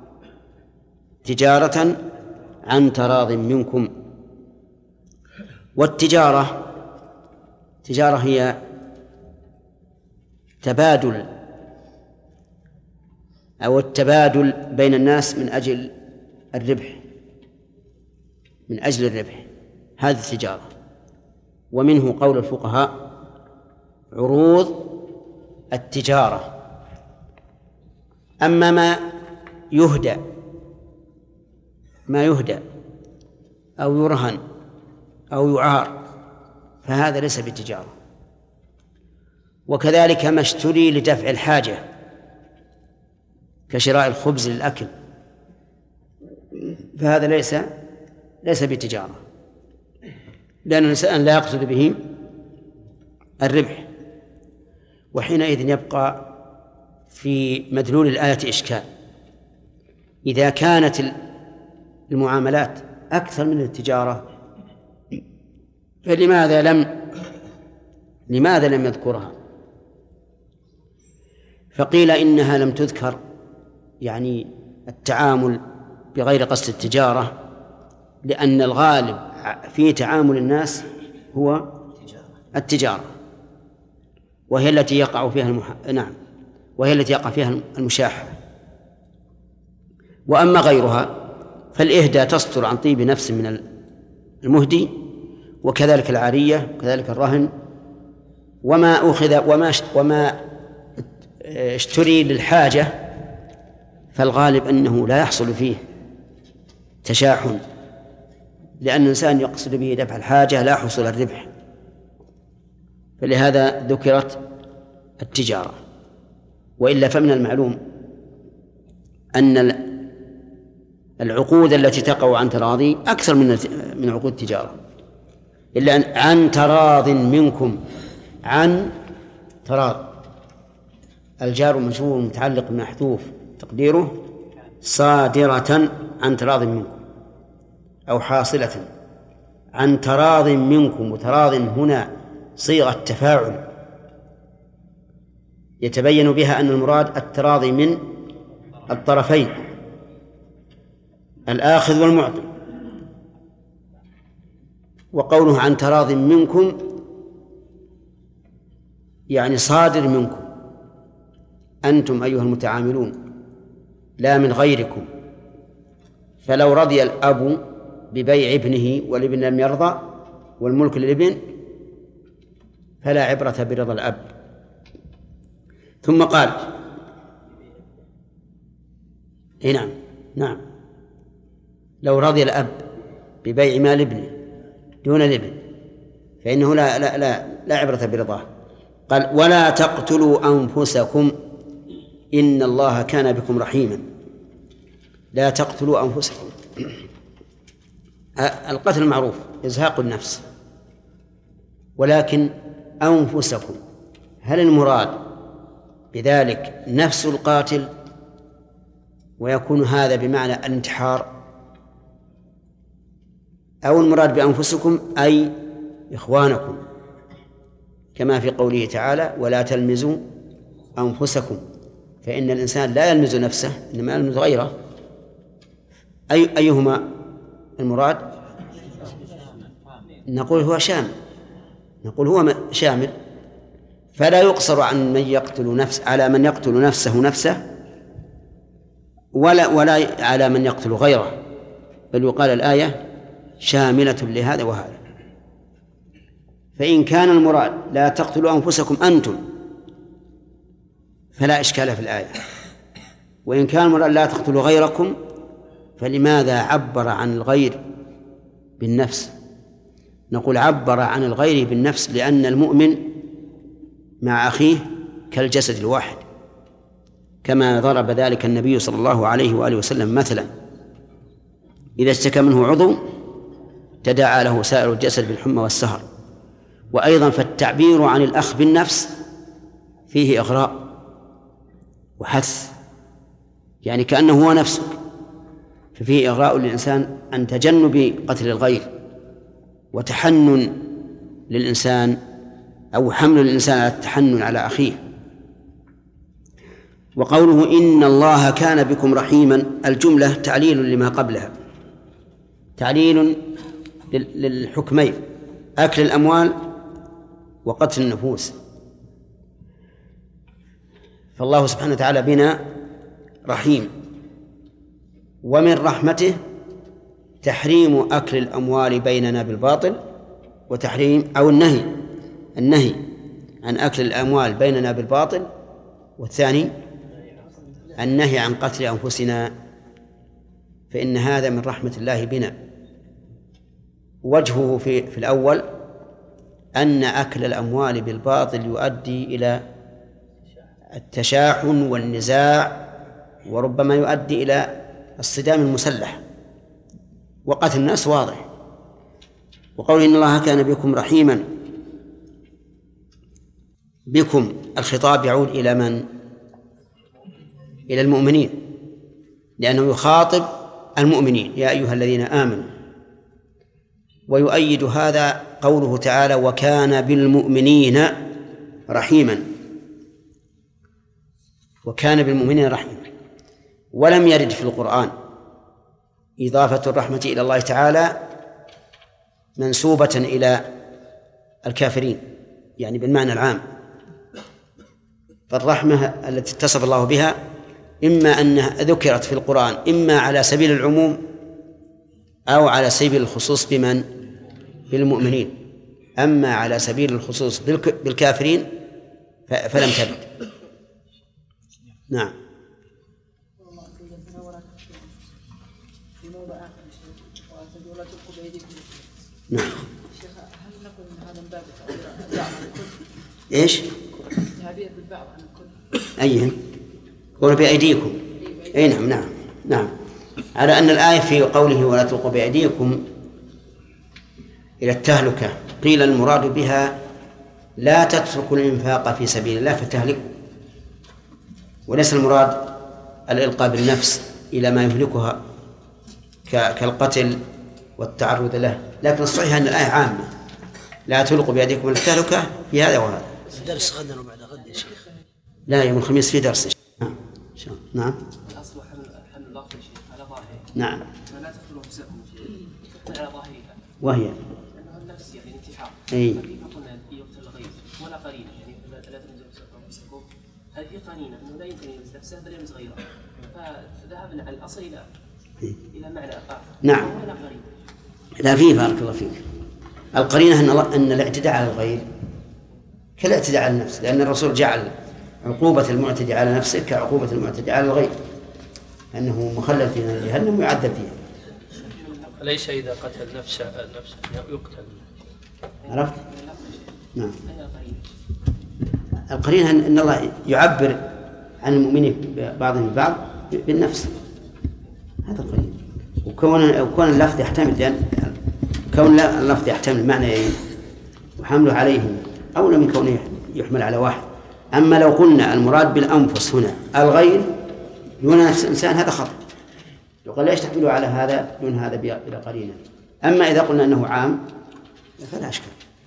S1: تجارة عن تراض منكم. والتجارة هي تبادل أو التبادل بين الناس من أجل الربح، هذه التجارة. ومنه قول الفقهاء عروض التجارة. أما ما يهدى أو يرهن أو يعار فهذا ليس بالتجارة. وكذلك ما اشتري لدفع الحاجة كشراء الخبز للأكل فهذا ليس بتجارة، لأن الإنسان لا يقصد به الربح. وحينئذ يبقى في مدلول الآية إشكال. إذا كانت المعاملات أكثر من التجارة فلماذا لم يذكرها؟ فقيل إنها لم تذكر يعني التعامل بغير قصد التجارة، لأن الغالب في تعامل الناس هو التجارة، وهي التي يقع فيها وهي التي يقع فيها المشاحة. وأما غيرها فالإهداء تصدر عن طيب نفس من المهدي، وكذلك العارية، وكذلك الرهن، وما أخذ وما اشتري للحاجة فالغالب أنه لا يحصل فيه تشاحن، لأن الإنسان يقصد به دفع الحاجة لا حصول الربح، فلهذا ذكرت التجارة. وإلا فمن المعلوم أن العقود التي تقع عن تراضي أكثر من عقود التجارة، إلا أن عن تراض منكم، عن تراض الجار والمجرور متعلق بمحذوف تقديره صادرة عن تراض منكم، أو حاصلة عن تراض منكم. وتراض هنا صيغة تفاعل يتبين بها أن المراد التراضي من الطرفين، الآخذ والمعطي. وقوله عن تراض منكم يعني صادر منكم أنتم أيها المتعاملون، لا من غيركم. فلو رضي الأب ببيع ابنه والابن لم يرضى والملك للابن فلا عبرة برضا الأب. ثم قال نعم لو رضي الأب ببيع مال ابنه دون الابن فإنه لا عبرة برضاه. قال ولا تقتلوا أنفسكم إن الله كان بكم رحيما. لا تقتلوا أنفسكم. القتل معروف إزهاق النفس، ولكن أنفسكم هل المراد بذلك نفس القاتل ويكون هذا بمعنى الانتحار، أو المراد بأنفسكم أي إخوانكم، كما في قوله تعالى ولا تلمزوا أنفسكم، فإن الإنسان لا يلمز نفسه إنما يلمز غيره. أيهما المراد؟ نقول هو شامل، فلا يقصر عن من يقتل على من يقتل نفسه ولا على من يقتل غيره، بل يقال الآية شاملة لهذا وهذا. فإن كان المراد لا تقتلوا أنفسكم أنتم فلا إشكال في الآية، وإن كان المراد لا تقتلوا غيركم فلماذا عبر عن الغير بالنفس؟ نقول عبر عن الغير بالنفس لأن المؤمن مع أخيه كالجسد الواحد، كما ضرب ذلك النبي صلى الله عليه وآله وسلم مثلا إذا اشتكى منه عضو تداعى له سائر الجسد بالحمى والسهر. وأيضا فالتعبير عن الأخ بالنفس فيه إغراء وحث، يعني كأنه هو نفسك، ففيه إغراء للإنسان عن تجنب قتل الغير وتحنن للإنسان أو حمل الإنسان على التحنن على أخيه. وقوله إن الله كان بكم رحيما الجملة تعليل لما قبلها، تعليل للحكمين أكل الأموال وقتل النفوس. فالله سبحانه وتعالى بنا رحيم، ومن رحمته تحريم أكل الأموال بيننا بالباطل، وتحريم أو النهي عن أكل الأموال بيننا بالباطل، والثاني النهي عن قتل أنفسنا، فإن هذا من رحمة الله بنا. وجهه في الأول أن أكل الأموال بالباطل يؤدي إلى التشاحن والنزاع، وربما يؤدي إلى الصدام المسلح وقتل الناس واضح. وقول إن الله كان بكم رحيما بكم الخطاب يعود إلى من؟ إلى المؤمنين، لأنه يخاطب المؤمنين يا أيها الذين آمنوا. ويؤيد هذا قوله تعالى وكان بالمؤمنين رحيما، وكان بالمؤمنين رحيما. ولم يرد في القرآن إضافة الرحمة إلى الله تعالى منسوبة إلى الكافرين، يعني بالمعنى العام. فالرحمة التي اتصف الله بها إما أنها ذكرت في القرآن إما على سبيل العموم أو على سبيل الخصوص بمن؟ بالمؤمنين. أما على سبيل الخصوص بالكافرين فلم ترد. نعم. نعم.
S5: هل نقول ان هذا من باب البعض عن الكل؟
S1: ايش؟
S5: التعبير بالبعض عن الكل.
S1: أيهم؟ قولوا بأيديكم. أي نعم نعم نعم. على أن الآية في قوله ولا تلقوا بأيديكم إلى التهلكة قيل المراد بها لا تتركوا الإنفاق في سبيل الله فتهلكوا، وليس المراد الإلقاء بالنفس إلى ما يهلكها كالقتل والتعرض له. لكن الصحيح أن الآية عامة لا تلقوا بأيديكم إلى التهلكة في هذا وهذا.
S3: درس غدا وبعد غد يا شيخ.
S1: لا، يوم الخميس في درس. نعم.
S5: الاصل حمل اللفظ يا شيخ على ظاهره.
S1: نعم.
S5: لا تقتلوا انفسكم على ظاهرها.
S1: وهي
S5: لانه النفس يعني انتحار.
S1: أي.
S5: فكيف قلنا يقتل الغيظ ولا قرينه، يعني لا تنزلوا انفسكم. هذه قرينه انه لا يمكن يلمس نفسه بل يلمس غيره. فذهبنا على الاصل الى معنى اخر.
S1: نعم.
S5: ولا قرينه.
S1: لا، فيه بارك الله فيك. القرينة أن الاعتداء على الغير كالاعتداء على النفس، لأن الرسول جعل عقوبة المعتدي على نفسه كعقوبة المعتدي على الغير، أنه مخلد في نار جهنم ويعذب فيها.
S2: ليس إذا قتل نفسه يقتل.
S1: عرفت؟ نعم. القرينة أن الله يعبر عن المؤمنين بعضهم البعض بالنفس، هذا القرينة. وكون اللفظ يحتمل، لأن كون اللفظ يحتمل معنيين وحمله عليهم أولى من كونه يحمل على واحد. أما لو قلنا المراد بالأنفس هنا الغير دون نفس الإنسان هذا خطأ، يقول ليش تحملوا على هذا دون هذا بلا قرينة. أما إذا قلنا أنه عام فلا أشكال.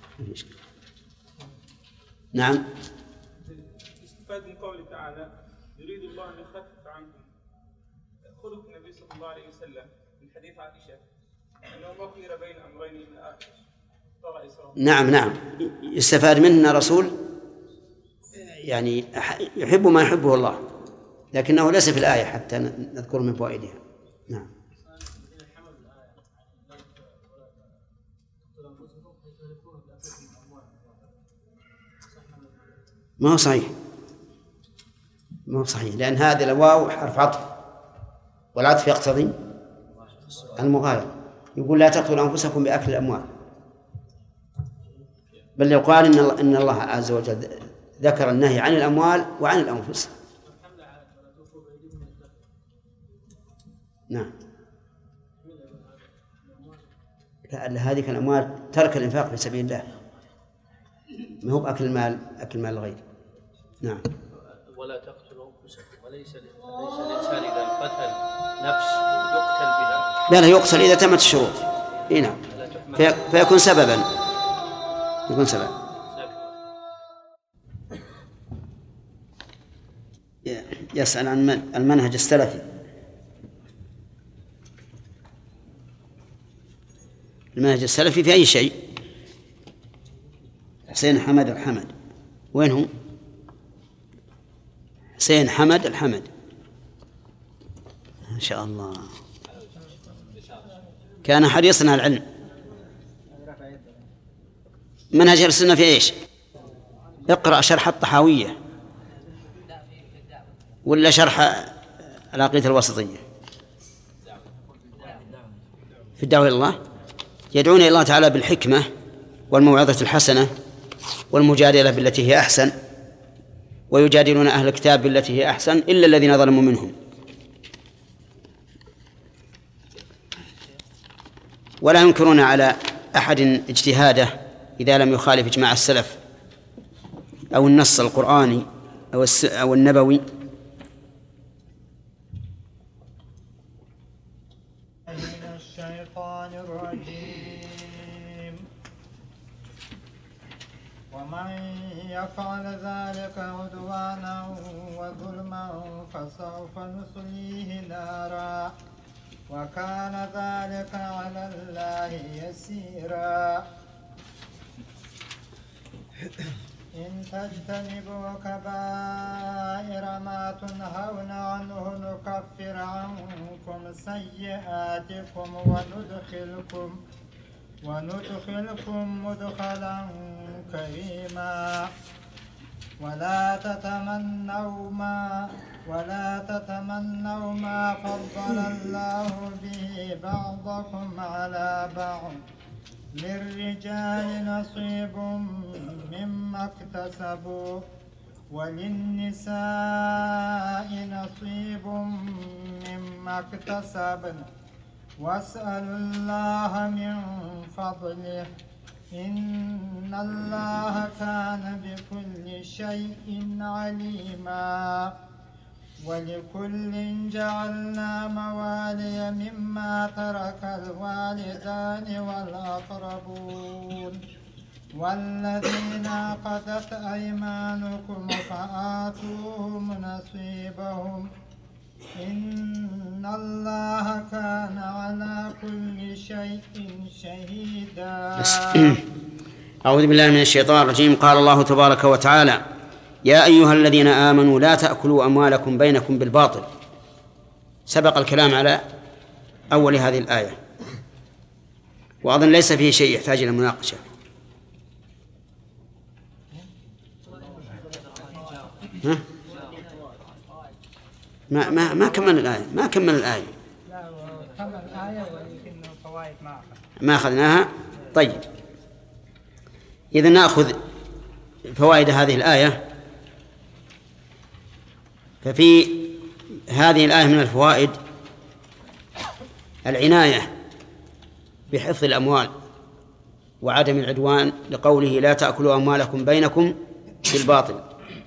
S1: نعم.
S6: استفاد من قوله تعالى يريد الله أن يخفف عنكم. خلق النبي صلى الله عليه وسلم من حديث عائشة أنه ما خير بين أمرين من آخر.
S1: نعم نعم. يستفاد منه رسول يعني يحب ما يحبه الله، لكنه ليس في الآية حتى نذكر من فوائدها. نعم. ما هو صحيح، ما هو صحيح، لأن هذا الواو حرف عطف، والعطف يقتضي المغايرة. يقول لا تقتلوا أنفسكم بأكل الأموال، بل يقال إن الله عز وجل ذكر النهي عن الأموال وعن الأنفس. نعم. هذه الأموال ترك الإنفاق في سبيل الله، ما هو بأكل المال، أكل مال الغير. نعم.
S2: ولا تقتلوا أنفسكم، وليس الإنسان إذا قتل نفس يقتل بها.
S1: لا يقتل إذا تمت الشروط. إيه نعم. فيكون سببا، يكون سبب. يسأل عن المنهج السلفي. المنهج السلفي في أي شيء. حسين حمد الحمد، وين هو؟ حسين حمد الحمد، ما شاء الله، كان حريصا على العلم. منهج السنة في إيش؟ اقرأ شرح الطحاوية ولا شرح العقيدة الوسطية. في الدعوة إلى الله يدعون إلى الله تعالى بالحكمة والموعظة الحسنة والمجادلة بالتي هي أحسن، ويجادلون أهل الكتاب بالتي هي أحسن إلا الذين ظلموا منهم، ولا ينكرون على أحد اجتهاده إذا لم يخالف إجماع السلف أو النص القرآني أو النبوي.
S7: من الشيطان الرجيم. ومن يفعل ذلك عدوانا وظلما فسوف نصليه نارا وكان ذلك على الله يسيرا. إن تجتنبوا كبائر ما تنهون عنه نكفر عنكم سيئاتكم وندخلكم مدخلا كريما. ولا تتمنوا ما فضل الله به بعضكم على بعض للرجال نصيب مما اكتسبوا وللنساء نصيب مما اكتسبن واسألوا الله من فضله إن الله كان بكل شيء عليما. ولكل جعلنا موالي مما ترك الوالدان والأقربون والذين عقدت أيمانكم فآتوهم نصيبهم إن الله كان على كل شيء شهيدا.
S1: أعوذ بالله من الشيطان الرجيم. قال الله تبارك وتعالى: يا أيها الذين آمنوا لا تأكلوا أموالكم بينكم بالباطل. سبق الكلام على أول هذه الآية، وأظن ليس فيه شيء يحتاج إلى مناقشة. ما كمل الآية.
S7: لا كمل الآية ولكن فوائد ما
S1: أخذناها. طيب، إذا نأخذ فوائد هذه الآية. ففي هذه الآية من الفوائد العناية بحفظ الأموال وعدم العدوان، لقوله: لا تأكلوا أموالكم بينكم بالباطل.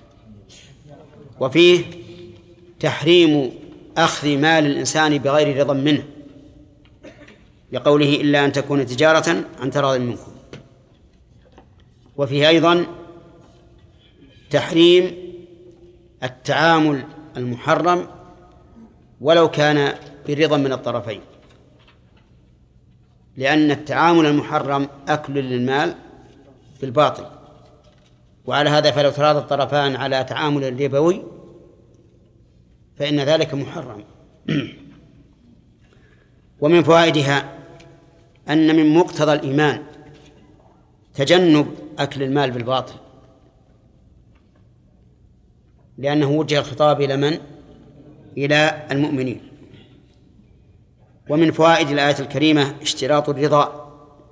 S1: وفيه تحريم أخذ مال الإنسان بغير رضا منه، لقوله: إلا أن تكون تجارة عن تراض منكم. وفيه أيضا تحريم التعامل المحرم ولو كان برضا من الطرفين، لأن التعامل المحرم أكل للمال بالباطل. وعلى هذا فلو تراضى الطرفان على تعامل ربوي فإن ذلك محرم. ومن فوائدها أن من مقتضى الإيمان تجنب أكل المال بالباطل، لأنه وجه الخطاب إلى من؟ إلى المؤمنين. ومن فوائد الآية الكريمة اشتراط الرضا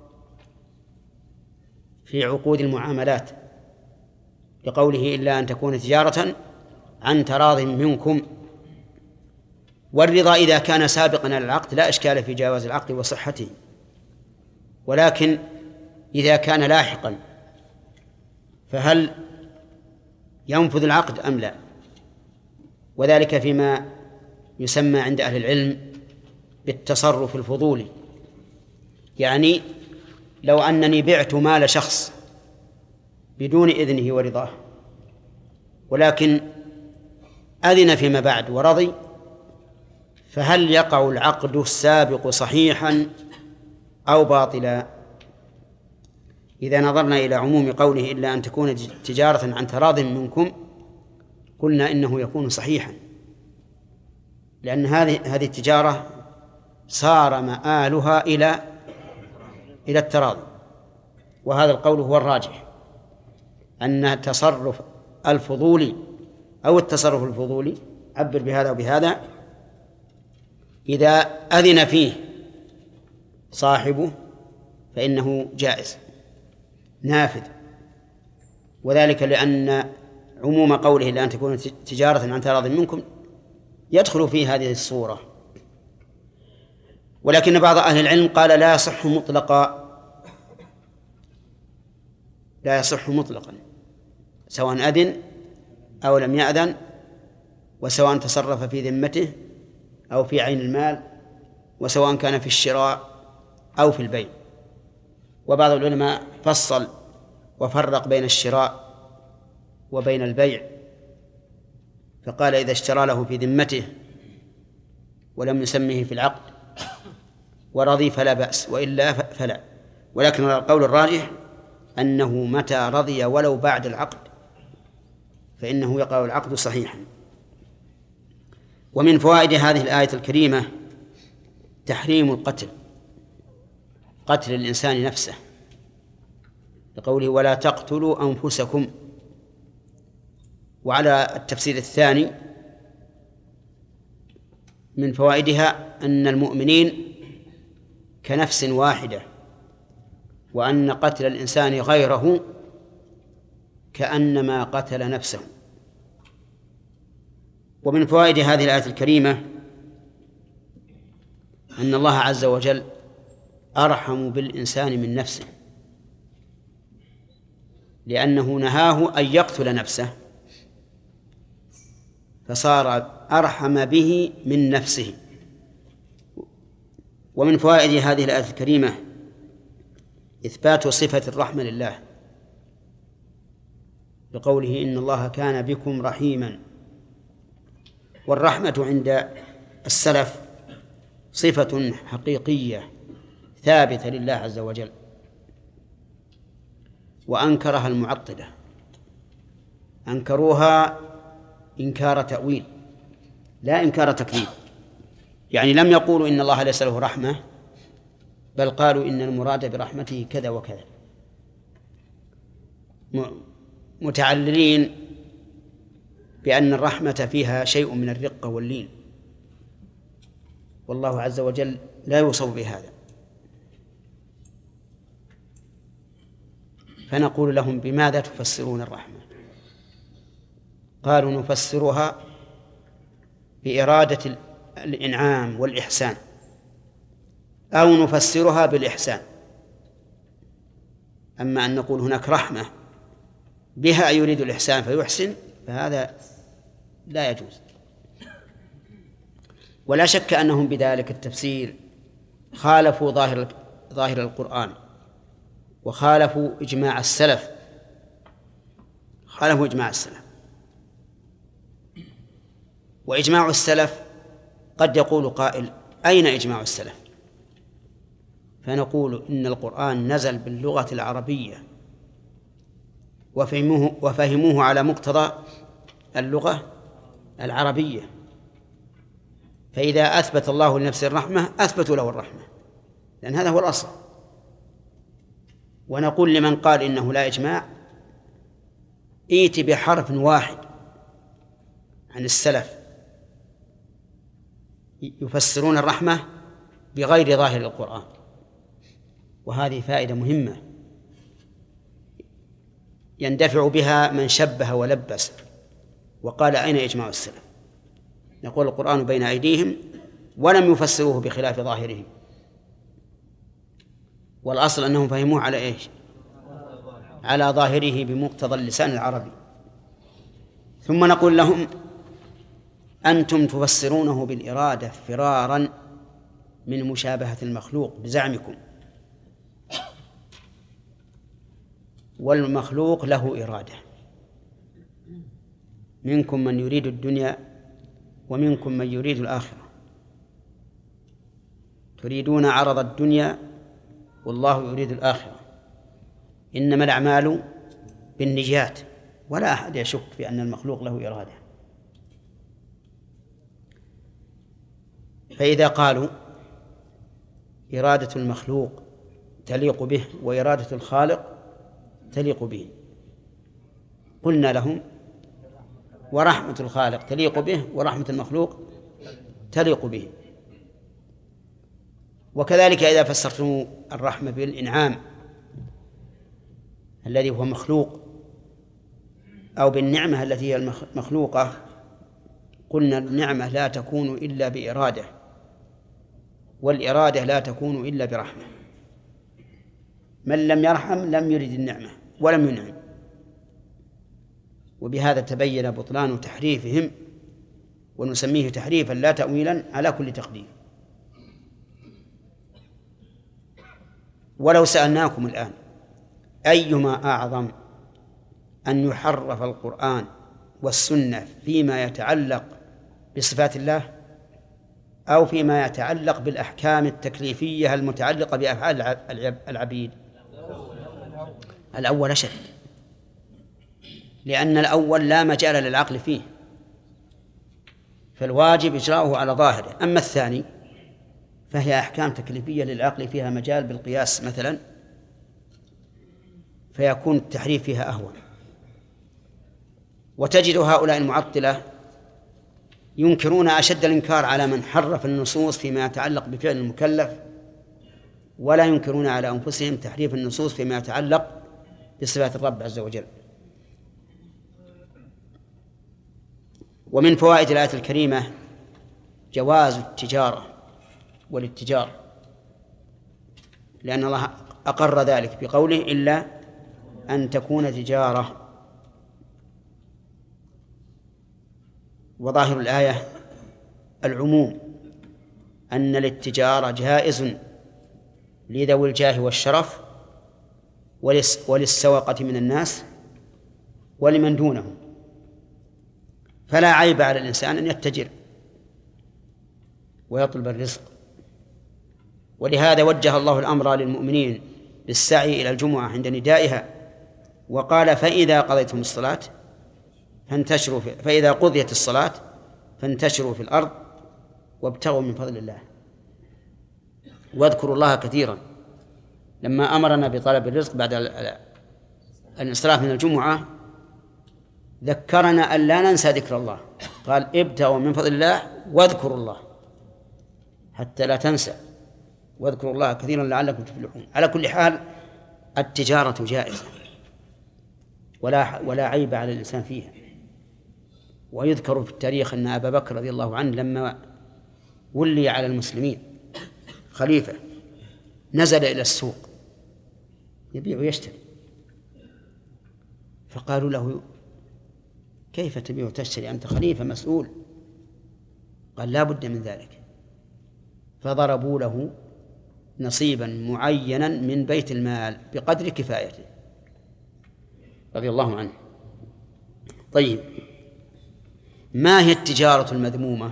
S1: في عقود المعاملات، لقوله: إلا أن تكون تجارة عن تراض منكم. والرضا إذا كان سابقا على العقد لا إشكال في جواز العقد وصحته، ولكن إذا كان لاحقا فهل ينفذ العقد أم لا؟ وذلك فيما يسمى عند أهل العلم بالتصرف الفضولي. يعني لو أنني بعت مال شخص بدون إذنه ورضاه، ولكن أذن فيما بعد ورضي، فهل يقع العقد السابق صحيحا أو باطلا؟ إذا نظرنا إلى عموم قوله: إلا أن تكون تجارة عن تراض منكم، قلنا إنه يكون صحيحا، لأن هذه التجارة صار مآلها إلى التراضي. وهذا القول هو الراجح، أن التصرف الفضولي أو التصرف الفضولي، عبر بهذا وبهذا، إذا أذن فيه صاحبه فإنه جائز نافذ. وذلك لأن عموم قوله: لأن تكون تجارة عن تراض منكم يدخل في هذه الصورة. ولكن بعض أهل العلم قال: لا يصح مطلقا، لا يصح مطلقا، سواء أذن أو لم يأذن، وسواء تصرف في ذمته أو في عين المال، وسواء كان في الشراء أو في البيع. وبعض العلماء فصل وفرق بين الشراء وبين البيع، فقال إذا اشترى له في ذمته ولم يسمه في العقد ورضي فلا بأس، وإلا فلا. ولكن القول الراجح أنه متى رضي ولو بعد العقد فإنه يقع العقد صحيحا. ومن فوائد هذه الآية الكريمة تحريم القتل، قتل الإنسان نفسه، لقوله ولا تقتلوا أنفسكم. وعلى التفسير الثاني من فوائدها أن المؤمنين كنفس واحدة، وأن قتل الإنسان غيره كأنما قتل نفسه. ومن فوائد هذه الآية الكريمة أن الله عز وجل أرحم بالإنسان من نفسه، لأنه نهاه أن يقتل نفسه فصار أرحم به من نفسه. ومن فوائد هذه الآية الكريمة إثبات صفة الرحمة لله، بقوله إن الله كان بكم رحيما. والرحمة عند السلف صفة حقيقية ثابتة لله عز وجل، وأنكرها المعطلة، أنكروها إنكار تأويل لا إنكار تكذيب. يعني لم يقولوا إن الله ليس له رحمة، بل قالوا إن المراد برحمته كذا وكذا، متعللين بأن الرحمة فيها شيء من الرقة واللين، والله عز وجل لا يوصف بهذا. فنقول لهم بماذا تفسرون الرحمة؟ قالوا نفسرها بإرادة الإنعام والإحسان، أو نفسرها بالإحسان. أما أن نقول هناك رحمة بها يريد الإحسان فيحسن فهذا لا يجوز. ولا شك أنهم بذلك التفسير خالفوا ظاهر القرآن، وخالفوا إجماع السلف، خالفوا إجماع السلف. وإجماع السلف قد يقول قائل أين إجماع السلف؟ فنقول إن القرآن نزل باللغة العربية وفهموه على مقتضى اللغة العربية، فإذا أثبت الله لنفسه الرحمة أثبتوا له الرحمة، لأن هذا هو الأصل. ونقول لمن قال إنه لا إجماع ائت بحرف واحد عن السلف يفسرون الرحمة بغير ظاهر القرآن، وهذه فائدة مهمة يندفع بها من شبه ولبس وقال أين إجماع السلف؟ يقول القرآن بين أيديهم ولم يفسروه بخلاف ظاهره، والأصل أنهم فهموه على إيش؟ على ظاهره بمقتضى اللسان العربي. ثم نقول لهم أنتم تفسرونه بالإرادة فرارا من مشابهة المخلوق بزعمكم، والمخلوق له إرادة، منكم من يريد الدنيا ومنكم من يريد الآخرة، تريدون عرض الدنيا والله يريد الآخرة، إنما الأعمال بالنيات، ولا أحد يشك بأن المخلوق له إرادة. فإذا قالوا إرادة المخلوق تليق به وإرادة الخالق تليق به، قلنا لهم ورحمة الخالق تليق به ورحمة المخلوق تليق به. وكذلك إذا فسرتم الرحمة بالإنعام الذي هو مخلوق أو بالنعمة التي هي المخلوقة، قلنا النعمة لا تكون إلا بإرادة، والإرادة لا تكون إلا برحمة. من لم يرحم لم يرد النعمة ولم ينعم. وبهذا تبين بطلان تحريفهم، ونسميه تحريفا لا تأويلا على كل تقدير. ولو سألناكم الآن أيما أعظم، أن يحرف القرآن والسنة فيما يتعلق بصفات الله أو فيما يتعلق بالأحكام التكليفية المتعلقة بأفعال العبيد؟ الأول أشد، لأن الأول لا مجال للعقل فيه، فالواجب إجراؤه على ظاهره. أما الثاني فهي أحكام تكليفية للعقل فيها مجال بالقياس مثلا، فيكون التحريف فيها أهون. وتجد هؤلاء المعطلة ينكرون أشد الإنكار على من حرف النصوص فيما يتعلق بفعل المكلف، ولا ينكرون على أنفسهم تحريف النصوص فيما يتعلق بصفات الرب عز وجل. ومن فوائد الآية الكريمة جواز التجارة والاتجار، لأن الله أقر ذلك بقوله إلا أن تكون تجارة. وظاهر الآية العموم، أن الاتجار جائز لذوي الجاه والشرف وللسوقة من الناس ولمن دونهم، فلا عيب على الإنسان أن يتجر ويطلب الرزق. ولهذا وجه الله الأمر للمؤمنين بالسعي إلى الجمعة عند ندائها، وقال فإذا قضيتم الصلاة فإذا قضيت الصلاة فانتشروا في الأرض وابتغوا من فضل الله واذكروا الله كثيرا. لما أمرنا بطلب الرزق بعد الانصراف من الجمعة ذكرنا أن لا ننسى ذكر الله، قال ابتغوا من فضل الله واذكروا الله حتى لا تنسى، واذكروا الله كثيرا لعلكم تفلحون. على كل حال التجارة جائزة ولا عيب على الإنسان فيها. ويذكر في التاريخ أن أبا بكر رضي الله عنه لما ولي على المسلمين خليفة نزل إلى السوق يبيع ويشتري، فقالوا له كيف تبيع وتشتري أنت خليفة مسؤول؟ قال لا بد من ذلك، فضربوا له نصيبا معينا من بيت المال بقدر كفايته رضي الله عنه. طيب، ما هي التجارة المذمومة؟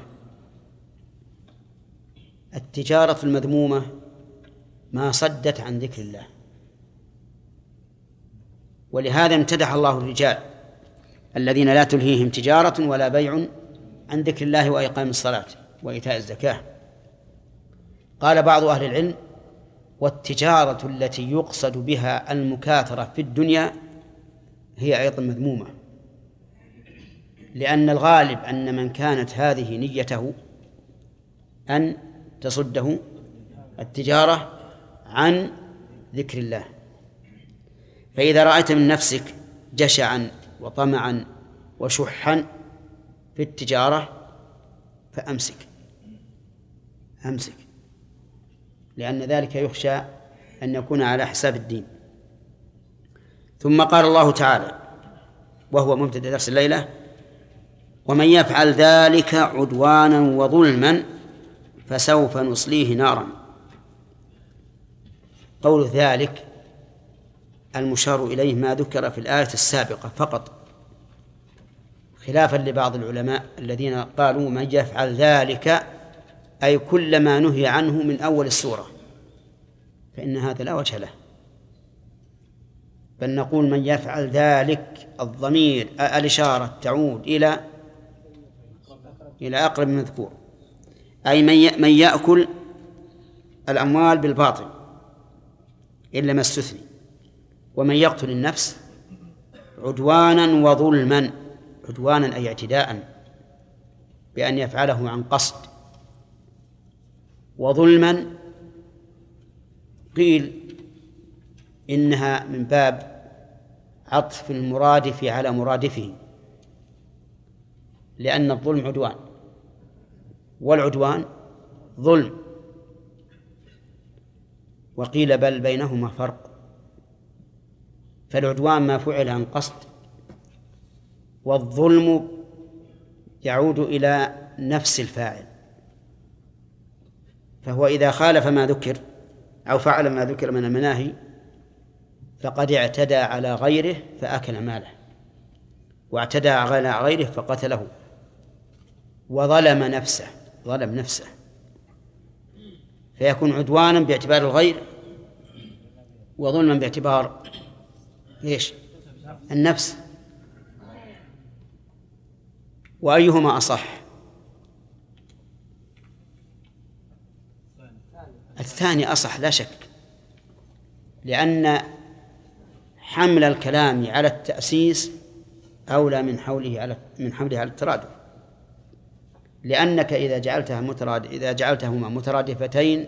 S1: التجارة المذمومة ما صدت عن ذكر الله، ولهذا امتدح الله الرجال الذين لا تلهيهم تجارة ولا بيع عن ذكر الله وإقام الصلاة وإيتاء الزكاة. قال بعض أهل العلم والتجارة التي يقصد بها المكاثرة في الدنيا هي أيضا مذمومة، لأن الغالب أن من كانت هذه نيته أن تصده التجارة عن ذكر الله. فإذا رأيت من نفسك جشعا وطمعا وشحا في التجارة فأمسك، لأن ذلك يخشى أن يكون على حساب الدين. ثم قال الله تعالى وهو مبتدأ درس الليلة ومن يفعل ذلك عدوانا وظلما فسوف نصليه نارا. قول ذلك المشار إليه ما ذكر في الآية السابقة فقط، خلافا لبعض العلماء الذين قالوا من يفعل ذلك أي كل ما نهي عنه من أول السورة، فإن هذا لا وجه له، بل نقول من يفعل ذلك الضمير الإشارة تعود إلى أقرب من مذكور، أي من يأكل الأموال بالباطل إلا ما استثني، ومن يقتل النفس عدوانا وظلما، عدوانا أي اعتداء بأن يفعله عن قصد، وظلما قيل إنها من باب عطف المرادف على مرادفه، لأن الظلم عدوان والعدوان ظلم، وقيل بل بينهما فرق، فالعدوان ما فعل عن قصد والظلم يعود إلى نفس الفاعل، فهو إذا خالف ما ذكر أو فعل ما ذكر من المناهي فقد اعتدى على غيره فأكل ماله، واعتدى على غيره فقتله، وظلم نفسه، ظلم نفسه، فيكون عدوانا باعتبار الغير وظلما باعتبار ايش؟ النفس. وأيهما أصح؟ الثاني أصح لا شك، لأن حمل الكلام على التأسيس أولى من حمله على الترادف، لأنك إذا جعلتهما مترادفتين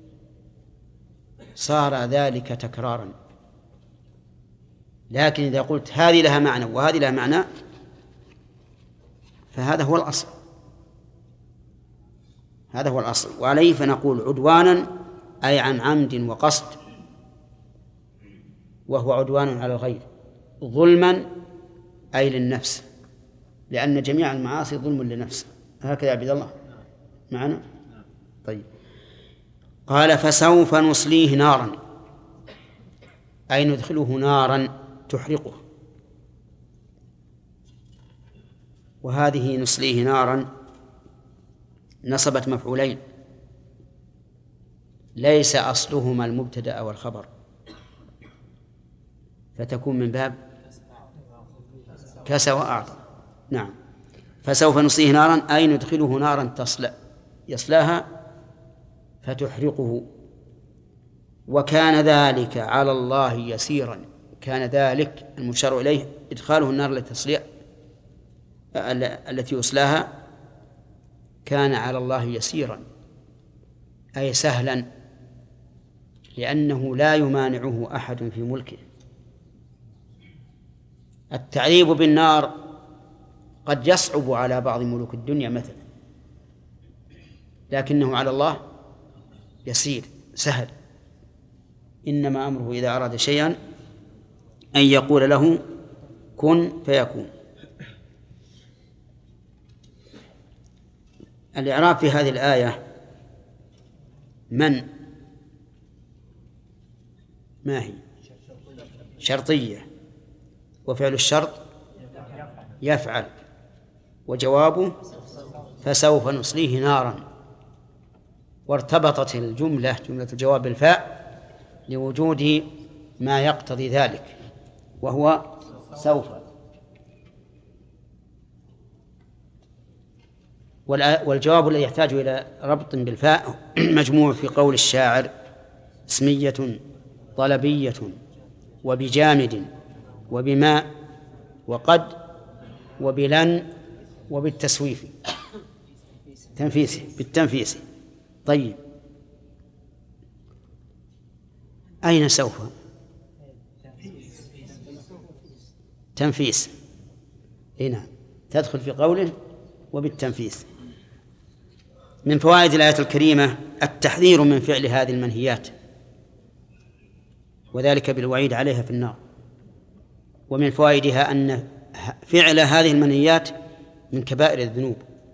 S1: صار ذلك تكرارا، لكن إذا قلت هذه لها معنى وهذه لها معنى فهذا هو الأصل، هذا هو الأصل. وعليه فنقول عدوانا أي عن عمد وقصد، وهو عدوان على الغير. ظلما أي للنفس، لأن جميع المعاصي ظلم للنفس. هكذا عبد الله معنا؟ طيب. قال فسوف نصليه نارا أي ندخله نارا تحرقه، وهذه نصليه نارا نصبت مفعولين ليس أصلهما المبتدأ أو الخبر، فتكون من باب كسى وأعطى. نعم. فسوف نصليه نارا أي ندخله نارا يصلاها فتحرقه، وكان ذلك على الله يسيرا. كان ذلك المشار إليه إدخاله النار التي يصلاها كان على الله يسيرا أي سهلا، لأنه لا يمانعه أحد في ملكه. التعذيب بالنار قد يصعب على بعض ملوك الدنيا مثلا، لكنه على الله يسير سهل. إنما أمره إذا أراد شيئا أن يقول له كن فيكون. الإعراب في هذه الآية من ما هي؟ شرطية، وفعل الشرط يفعل، وجوابه فسوف نصليه نارا. وارتبطت جملة الجواب بالفاء لوجود ما يقتضي ذلك وهو سوف. والجواب الذي يحتاج إلى ربط بالفاء مجموع في قول الشاعر: اسمية طلبية وبجامد وبماء وقد وبلن وبالتسويف بالتنفيس. طيب، أين سوف؟ تنفيس هنا تدخل في قوله وبالتنفيس. من فوائد الآية الكريمة التحذير من فعل هذه المنهيات، وذلك بالوعيد عليها في النار. ومن فوائدها أن فعل هذه المنهيات من كبائر الذنوب،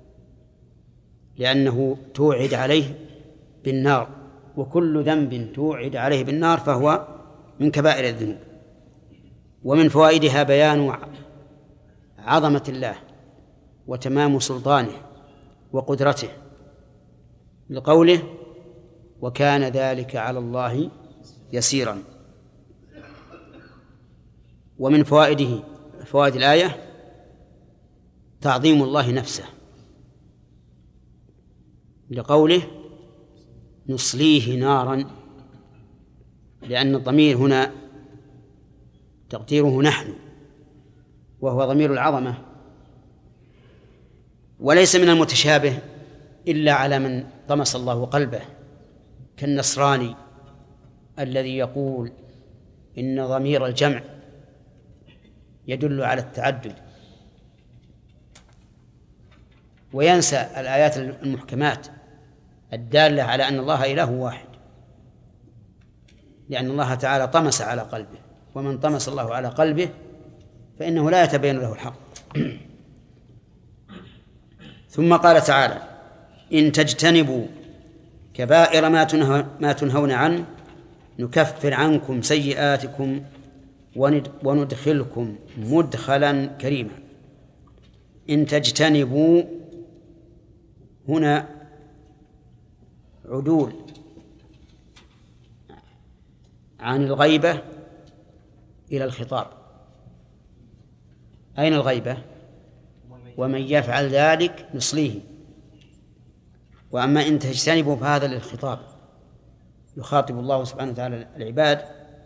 S1: لأنه توعد عليه بالنار، وكل ذنب توعد عليه بالنار فهو من كبائر الذنوب. ومن فوائدها بيان عظمة الله وتمام سلطانه وقدرته لقوله: وكان ذلك على الله يسيرا. ومن فوائد الآية تعظيم الله نفسه لقوله: نصليه نارا، لأن الضمير هنا تقديره نحن، وهو ضمير العظمة، وليس من المتشابه إلا على من طمس الله قلبه، كالنصراني الذي يقول إن ضمير الجمع يدل على التعدد، وينسى الآيات المحكمات الدالة على أن الله إله واحد، لأن الله تعالى طمس على قلبه، ومن طمس الله على قلبه فإنه لا يتبين له الحق. ثم قال تعالى: إن تجتنبوا كبائر ما تنهون عنه نكفر عنكم سيئاتكم وندخلكم مدخلا كريما. إن تجتنبوا هنا عدول عن الغيبة إلى الخطاب. أين الغيبة؟ ومن يفعل ذلك نصليه. وأما إن تجتنبوا فهذا للخطاب، يخاطب الله سبحانه وتعالى العباد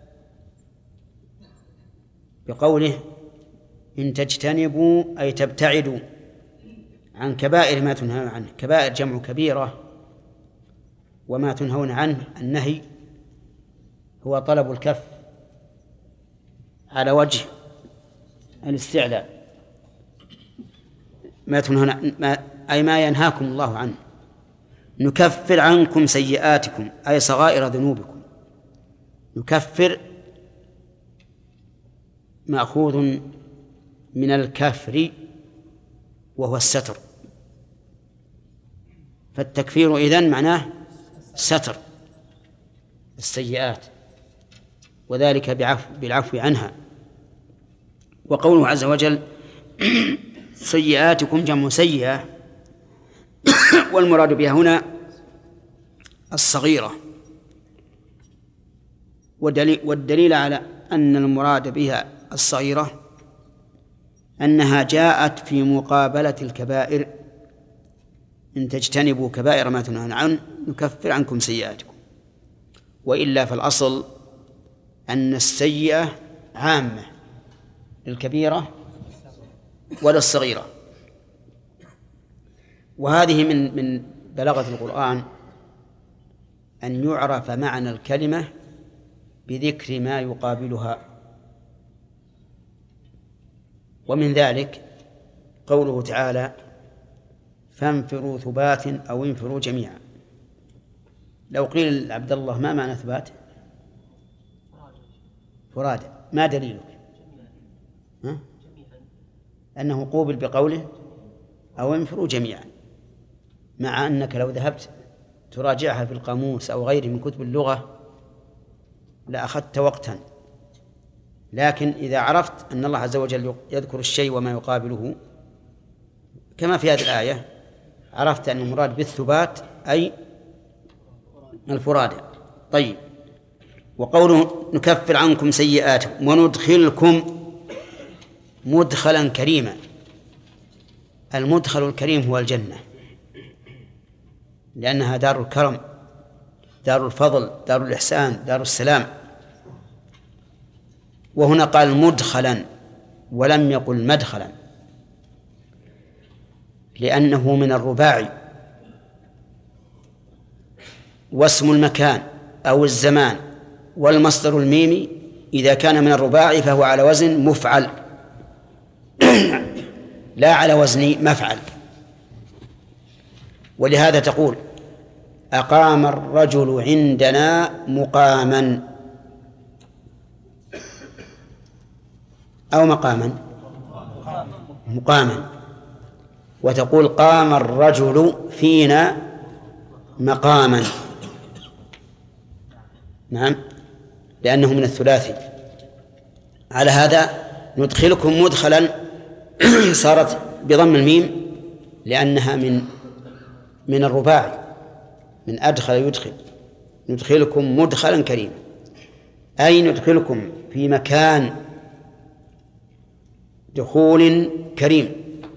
S1: بقوله: إن تجتنبوا أي تبتعدوا عن كبائر ما تنهون عنه. كبائر جمع كبيرة، وما تنهون عنه النهي هو طلب الكف على وجه الاستعلاء. ما تنهون أي ما ينهاكم الله عنه. نكفر عنكم سيئاتكم أي صغائر ذنوبكم. نكفر مأخوذ من الكفر وهو الستر، فالتكفير إذن معناه ستر السيئات، وذلك بالعفو عنها. وقوله عز وجل: سيئاتكم جمع سيئة، والمراد بها هنا الصغيرة. والدليل على أن المراد بها الصغيرة أنها جاءت في مقابلة الكبائر. إن تجتنبوا كبائر ما تنهون عنه نكفر عنكم سيئاتكم. وإلا فالأصل أن السيئة عامة للكبيرة وللصغيرة. وهذه من بلاغة القرآن أن يعرف معنى الكلمة بذكر ما يقابلها. ومن ذلك قوله تعالى: فانفروا ثبات أو انفروا جميعا. لو قيل لعبد الله: ما معنى ثبات؟ فرادى. ما دليلك؟ أنه قوبل بقوله أو انفروا جميعا، مع أنك لو ذهبت تراجعها في القاموس أو غيره من كتب اللغة لأخذت وقتا. لكن إذا عرفت أن الله عز وجل يذكر الشيء وما يقابله كما في هذه الآية، عرفت أن المراد بالثبات أي الفرادى. طيب، وقوله: نكفر عنكم سيئاتكم وندخلكم مدخلا كريما. المدخل الكريم هو الجنة، لأنها دار الكرم، دار الفضل، دار الإحسان، دار السلام. وهنا قال مدخلا ولم يقل مدخلا، لأنه من الرباعي، واسم المكان أو الزمان والمصدر الميمي إذا كان من الرباعي فهو على وزن مفعل لا على وزن مفعل. ولهذا تقول: أقام الرجل عندنا مقاما أو مقاما، وتقول: قام الرجل فينا مقاما. نعم، لأنه من الثلاثي. على هذا ندخلكم مدخلا صارت بضم الميم لأنها من الرباعي، من أدخل يدخل. ندخلكم مدخلا كريما أي ندخلكم في مكان دخول كريم،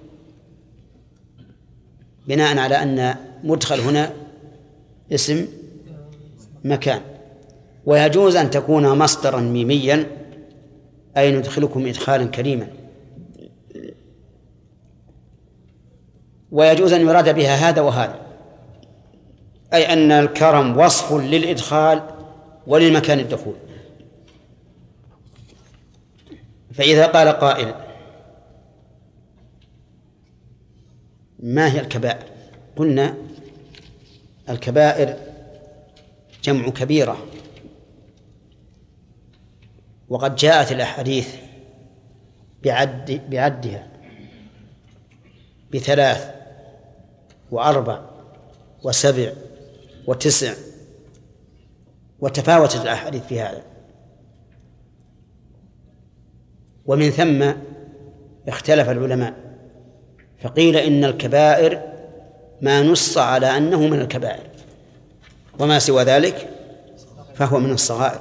S1: بناء على أن مدخل هنا اسم مكان. ويجوز أن تكون مصدرا ميميا أي ندخلكم إدخالا كريما، ويجوز أن يراد بها هذا وهذا، أي أن الكرم وصف للإدخال وللمكان الدخول. فإذا قال قائل: ما هي الكبائر؟ قلنا: الكبائر جمع كبيرة، وقد جاءت الأحاديث بعدها، ب3 و4 و7 و9، وتفاوتت الأحاديث في هذا. ومن ثم اختلف العلماء فقيل إن الكبائر ما نص على أنه من الكبائر، وما سوى ذلك فهو من الصغائر.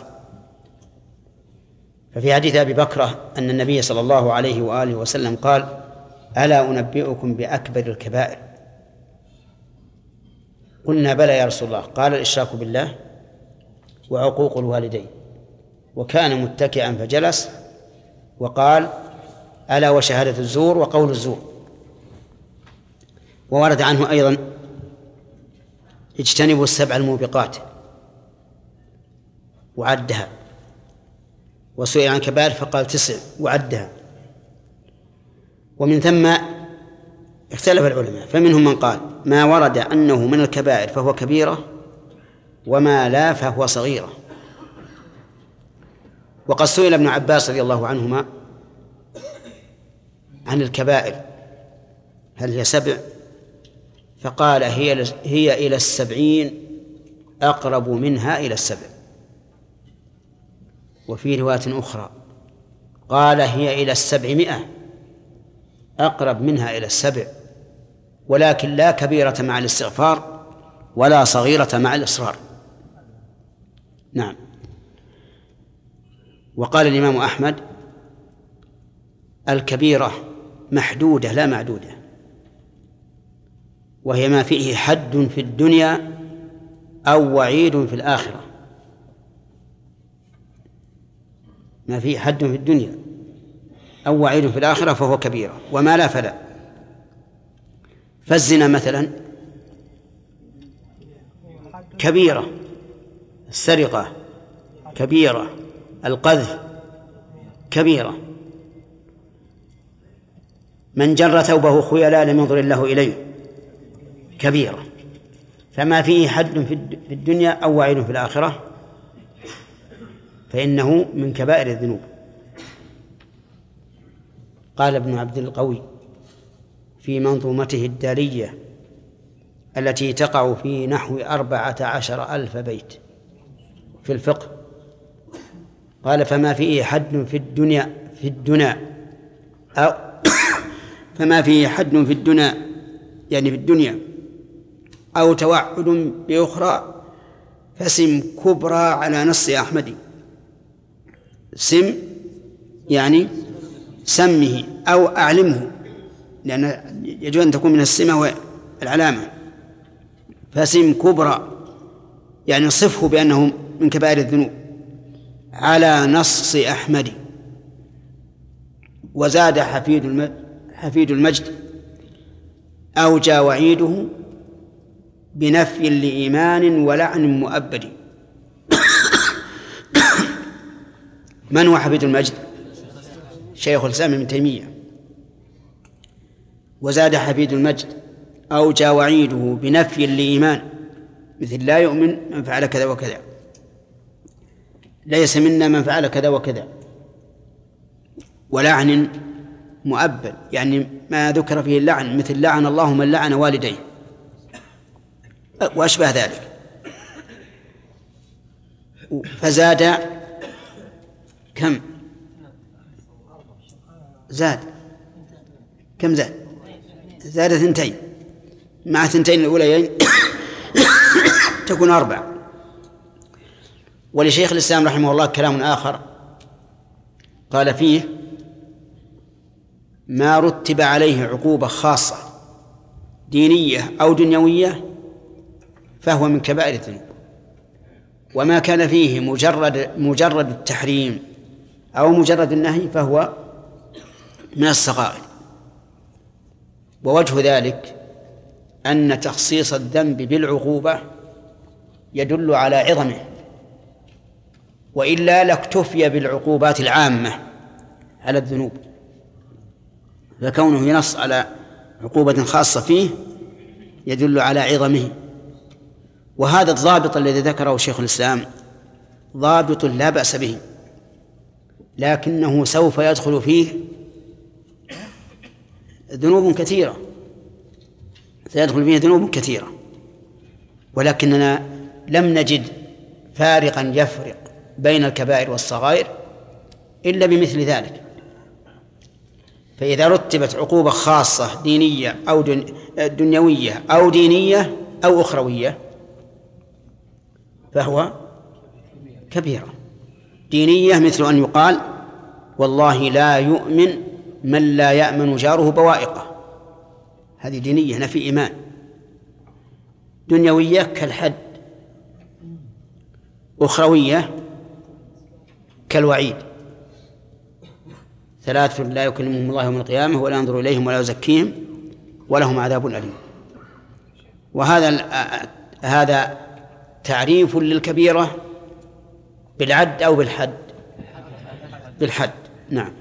S1: ففي حديث أبي بكرة أن النبي صلى الله عليه وآله وسلم قال: ألا أنبئكم بأكبر الكبائر؟ قلنا: بلى يا رسول الله. قال: الإشراك بالله وعقوق الوالدين. وكان متكئا فجلس وقال: ألا وشهادة الزور وقول الزور. وورد عنه أيضا: اجتنبوا 7 الموبقات وعدها. وسئل عن كبائر فقال 9 وعدها. ومن ثم اختلف العلماء، فمنهم من قال: ما ورد أنه من الكبائر فهو كبيرة، وما لا فهو صغيرة. وقد سئل ابن عباس رضي الله عنهما عن الكبائر هل هي 7؟ فقال: هي إلى 70 أقرب منها إلى 7. وفي رواية أخرى قال: هي إلى 700 أقرب منها إلى 7، ولكن لا كبيرة مع الاستغفار ولا صغيرة مع الإصرار. نعم. وقال الإمام أحمد: الكبيرة محدودة لا معدودة، وهي ما فيه حد في الدنيا أو وعيد في الآخرة. ما فيه حد في الدنيا أو وعيد في الآخرة فهو كبيرة، وما لا فلا. فالزنا مثلا كبيرة، السرقة كبيرة، القذف كبيرة، من جر ثوبه خيلاء لم ينظر الله إليه كبيرة. فما فيه حد في الدنيا أو وعيد في الآخرة فإنه من كبائر الذنوب. قال ابن عبد القوي في منظومته الدالية التي تقع في نحو 14,000 بيت في الفقه، قال: فما فيه حد في الدنيا أو فما فيه حد في الدنيا يعني في الدنيا أو توعد بأخرى فسم كبرى على نص أحمد. سم يعني سمه أو أعلمه، لأن يجوز أن تكون من السمة والعلامة. فسم كبرى يعني صفه بأنه من كبائر الذنوب على نص أحمد. وزاد حفيد المجد: أوجى وعيده بنفي لإيمان ولعن مؤبد. من هو حفيد المجد؟ شيخ الإسلام ابن تيمية. وزاد حفيد المجد: أوجى وعيده بنفي لإيمان، مثل لا يؤمن من فعل كذا وكذا، ليس منا من فعل كذا وكذا. ولعن مؤبد يعني ما ذكر فيه اللعن، مثل لعن الله من لعن والديه وأشبه ذلك. فزاد كم؟ زاد كم؟ زاد 2 مع 2 الأوليين تكون 4. ولشيخ الإسلام رحمه الله كلام آخر قال فيه: ما رتب عليه عقوبة خاصة دينية أو دنيوية فهو من كبائر الذنوب، وما كان فيه مجرد التحريم أو مجرد النهي فهو من الصغائر. ووجه ذلك أن تخصيص الذنب بالعقوبة يدل على عظمه، وإلا لاكتفي بالعقوبات العامة على الذنوب، فكونه ينص على عقوبة خاصة فيه يدل على عظمه. وهذا الضابط الذي ذكره شيخ الإسلام ضابط لا بأس به، لكنه سوف يدخل فيه ذنوب كثيرة سيدخل فيه ذنوب كثيرة، ولكننا لم نجد فارقا يفرق بين الكبائر والصغائر إلا بمثل ذلك. فإذا رتبت عقوبة خاصة دينية أو دنيوية أو دينية أو أخروية فهو كبيرة. دينية مثل أن يقال والله لا يؤمن من لا يأمن جاره بوائقه، هذه دينية نفي إيمان. دنيوية كالحد، أخروية كالوعيد، 3 لا يكلمهم الله يوم القيامة ولا ينظر إليهم ولا يزكيهم ولهم عذاب أليم. هذا تعريف للكبيرة بالعد أو بالحد؟ بالحد. نعم.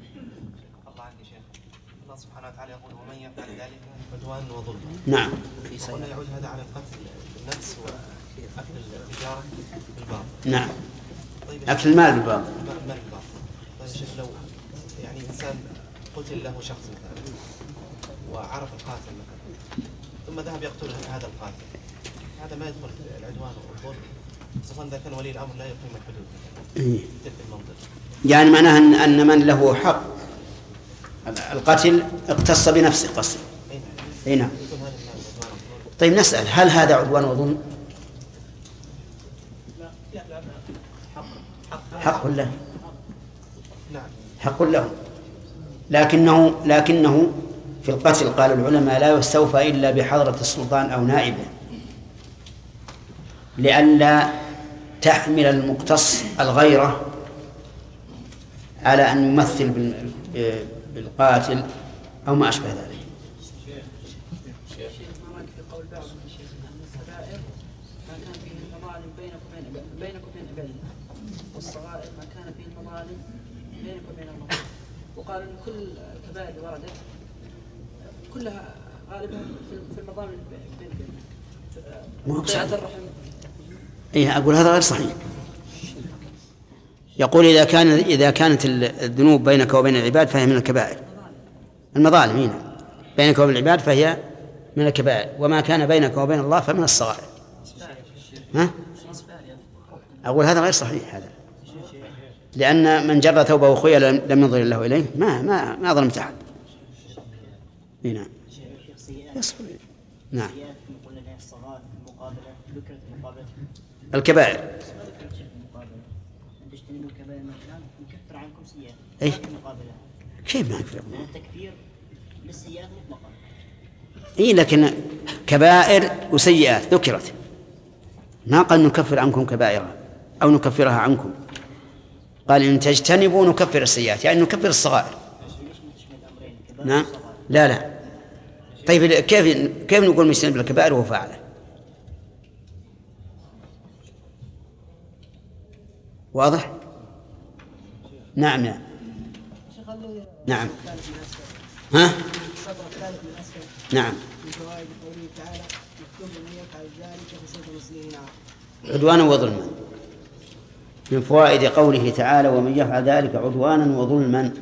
S8: الله سبحانه وتعالى يقول ومن يفعل ذلك عدوان وظلم.
S1: نعم.
S8: ولا يعود هذا على القتل النفس وأكل التجارة بالباطل.
S1: نعم. أكل المال بالباطل.
S8: المال بالباطل. طيب شيخ، لو يعني إنسان قتل له شخص مثلا وعرف القاتل مثلا ثم ذهب يقتل هذا القاتل، هذا ما يدخل في العدوان والظلم، خصوصا إذا كان ولي الأمر لا يقيم الحدود تلك المنطقة.
S1: يعني معناها أن من له حق القتل اقتص بنفسه قصد. أي نعم. طيب نسأل، هل هذا عدوان وظلم؟ حق له، حق له، لكنه في القتل قال العلماء لا يستوفى إلا بحضرة السلطان أو نائبه، لئلا تحمل المقتص الغيرة على أن يمثل بالقاتل أو ما أشبه ذلك.
S9: والصغائر ما كان فيه المظالم بينك وبين الله. وقال ان كل الكبائر اللي وردت كلها غالبا في المظالم بين الرحم.
S1: إيه، أقول هذا غير صحيح. يقول إذا كانت الذنوب بينك وبين العباد فهي من الكبائر. المظالم هنا بينك وبين العباد فهي من الكبائر، وما كان بينك وبين الله فمن الصغائر. ها؟ أقول هذا غير صحيح هذا، لأن من جر ثوبه خيلا لم ينظر الله إليه ما ظلمت أحد. نعم. نعم. الكبائر. أي كيف ما يكفر؟
S10: التكفير للسيئات مطلقا.
S1: إيه، لكن كبائر وسيئات ذكرت، ما قال نكفر عنكم كبائرها أو نكفرها عنكم، قال إن تجتنبوا نكفر السيئات، يعني نكفر الصغائر. نعم. لا. طيب كيف نقول مجتنب الكبائر وهو فاعله؟ واضح؟ نعم. نعم. ها؟ نعم. عدوانا وظلما، من فوائد قوله تعالى ومن يفعل ذلك عدوانا وظلما.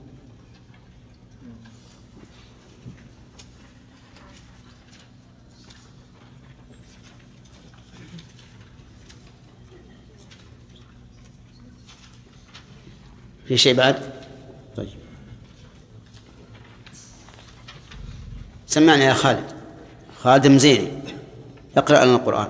S1: في شيء بعد؟ طيب سمعنا يا خالد مزيني، اقرأ لنا القرآن.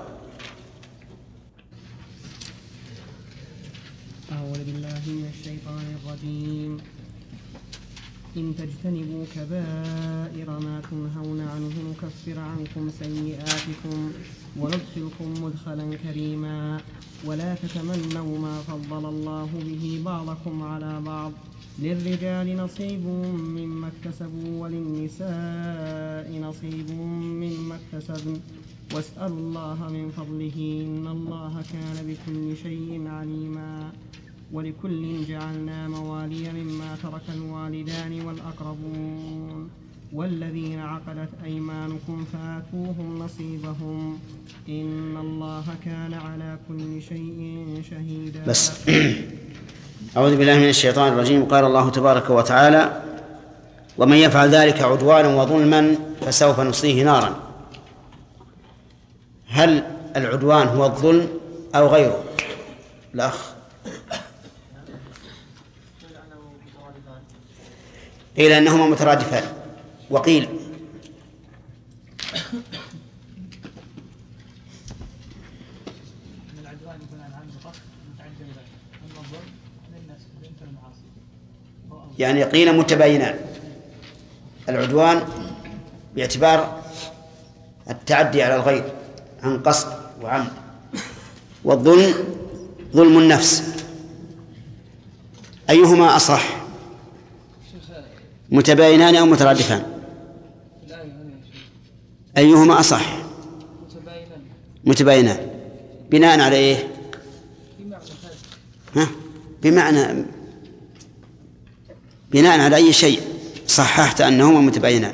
S11: أعوذ بالله من الشيطان الرجيم. إن تجتنبوا كبائر ما تنهون عنه نكفر عنكم سيئاتكم وندخلكم مدخلا كريما ولا تتمنوا ما فضل الله به بعضكم على بعض للرجال نصيب مما اكتسبوا وللنساء نصيب مما اكتسبن واسألوا الله من فضله إن الله كان بكل شيء عليما ولكل جعلنا موالي مما ترك الوالدان والأقربون والذين عقدت أيمانكم فآتوهم نصيبهم إن الله كان على كل شيء شهيدا.
S1: بس أعوذ بالله من الشيطان الرجيم. قال الله تبارك وتعالى ومن يفعل ذلك عدوانا وظلما فسوف نصليه نارا هل العدوان هو الظلم أو غيره؟ الأخ قيل أنهما مترادفان، وقيل يعني قيل متباينان، العدوان باعتبار التعدي على الغير عن قصد وعمد، والظلم ظلم النفس. أيهما أصح، متباينان أو مترادفان؟ أيهما أصح؟ متباينان. بناء على إيه؟ بناء على أي شيء صححت أنهما متباينان؟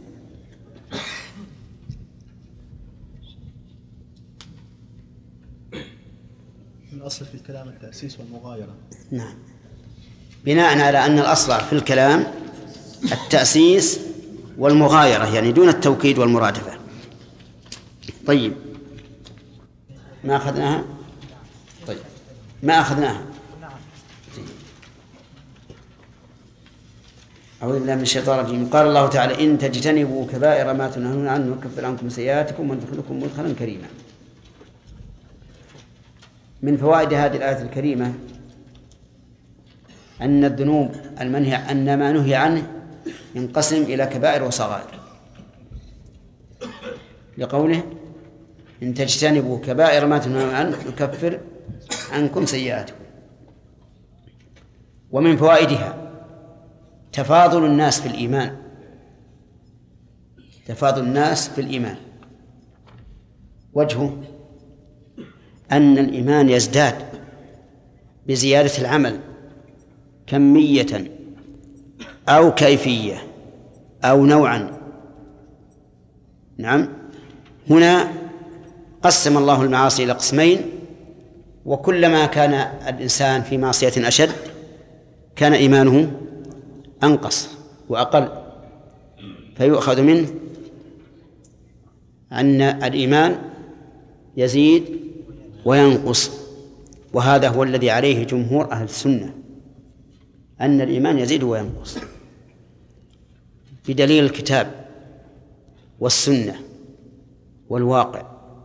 S8: الأصل في الكلام التأسيس والمغايرة.
S1: نعم، بناء على أن الأصل في الكلام التأسيس والمغايرة، يعني دون التوكيد والمرادفة. طيب، ما أخذناها؟ طيب، ما أخذناها. أعوذ بالله من الشيطان الرجيم. قال الله تعالى: إن تجتنبوا كبائر ما تنهون عنه نكفر عنكم سيئاتكم وندخلكم مدخلا كريما. من فوائد هذه الآية الكريمة أن الذنوب المنهي أن ما نهي عنه ينقسم إلى كبائر وصغائر، لقوله: إن تجتنبوا كبائر ما تنهون عنه نكفر عنكم سيئاتكم. ومن فوائدها تفاضل الناس في الإيمان، تفاضل الناس في الإيمان. وجهه أن الإيمان يزداد بزيادة العمل كمية أو كيفية أو نوعا. نعم، هنا قسم الله المعاصي إلى قسمين، وكلما كان الإنسان في معصية أشد كان إيمانه أنقص وأقل، فيؤخذ منه أن الإيمان يزيد وينقص، وهذا هو الذي عليه جمهور أهل السنة، أن الإيمان يزيد وينقص بدليل الكتاب والسنة والواقع.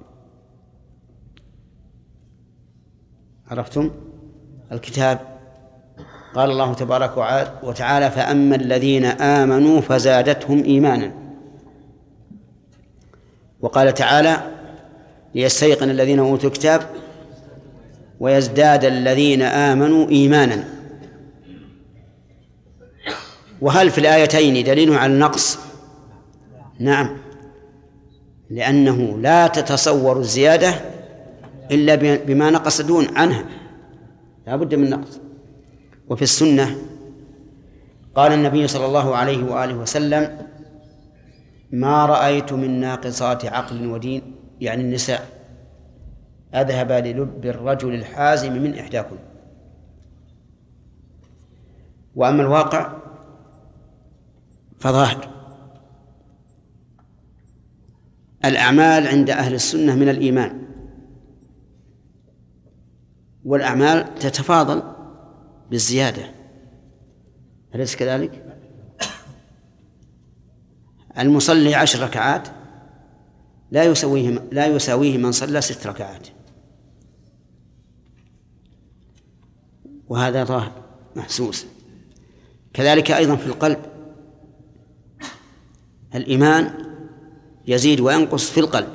S1: عرفتم؟ الكتاب قال الله تبارك وتعالى: فأما الذين آمنوا فزادتهم إيمانا. وقال تعالى: ليستيقن الذين أوتوا الكتاب ويزداد الذين آمنوا إيمانا. وهل في الآيتين دليل على النقص؟ نعم، لأنه لا تتصور الزيادة إلا بما نقص دون عنها، لا بد من نقص. وفي السنة قال النبي صلى الله عليه وآله وسلم: ما رأيت من ناقصات عقل ودين، يعني النساء، أذهب للب الرجل الحازم من إحداكم. وأما الواقع فظاهر الأعمال عند أهل السنة من الإيمان، والأعمال تتفاضل بالزيادة، أليس كذلك؟ المصلي 10 ركعات لا يساويه من صلى 6 ركعات، وهذا ظاهر محسوس. كذلك أيضا في القلب، الإيمان يزيد وينقص في القلب.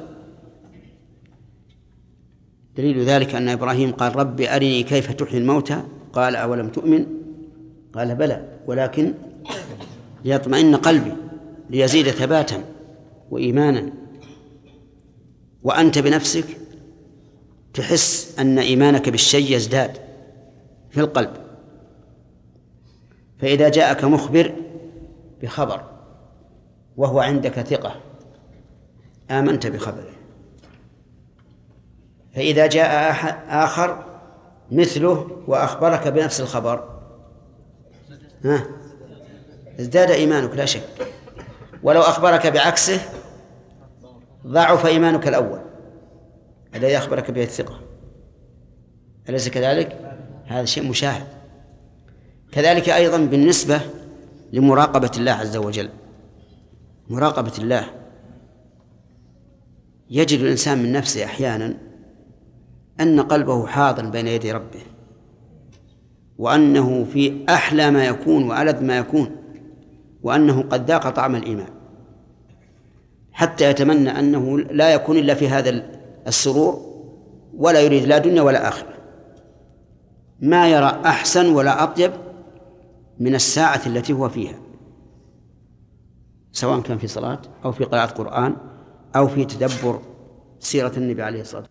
S1: دليل ذلك أن إبراهيم قال: رب أرني كيف تحيي الموتى، قال: أولم تؤمن؟ قال: بلى ولكن ليطمئن قلبي ليزيد ثباتا وإيمانا. وأنت بنفسك تحس أن إيمانك بالشيء يزداد في القلب، فإذا جاءك مخبر بخبر وهو عندك ثقة آمنت بخبره، فإذا جاء آخر مثله وأخبرك بنفس الخبر ازداد إيمانك لا شك، ولو أخبرك بعكسه ضعف إيمانك الأول. الذي أخبرك به الثقة، أليس كذلك؟ هذا شيء مشاهد. كذلك أيضا بالنسبة لمراقبة الله عز وجل، مراقبة الله، يجد الإنسان من نفسه أحيانا أن قلبه حاضر بين يدي ربه، وأنه في أحلى ما يكون وألذ ما يكون، وأنه قد ذاق طعم الإيمان، حتى يتمنى أنه لا يكون إلا في هذا السرور، ولا يريد لا دنيا ولا آخرة. ما يرى أحسن ولا أطيب من الساعة التي هو فيها، سواء كان في صلاة أو في قراءة قرآن أو في تدبر سيرة النبي عليه الصلاة والسلام.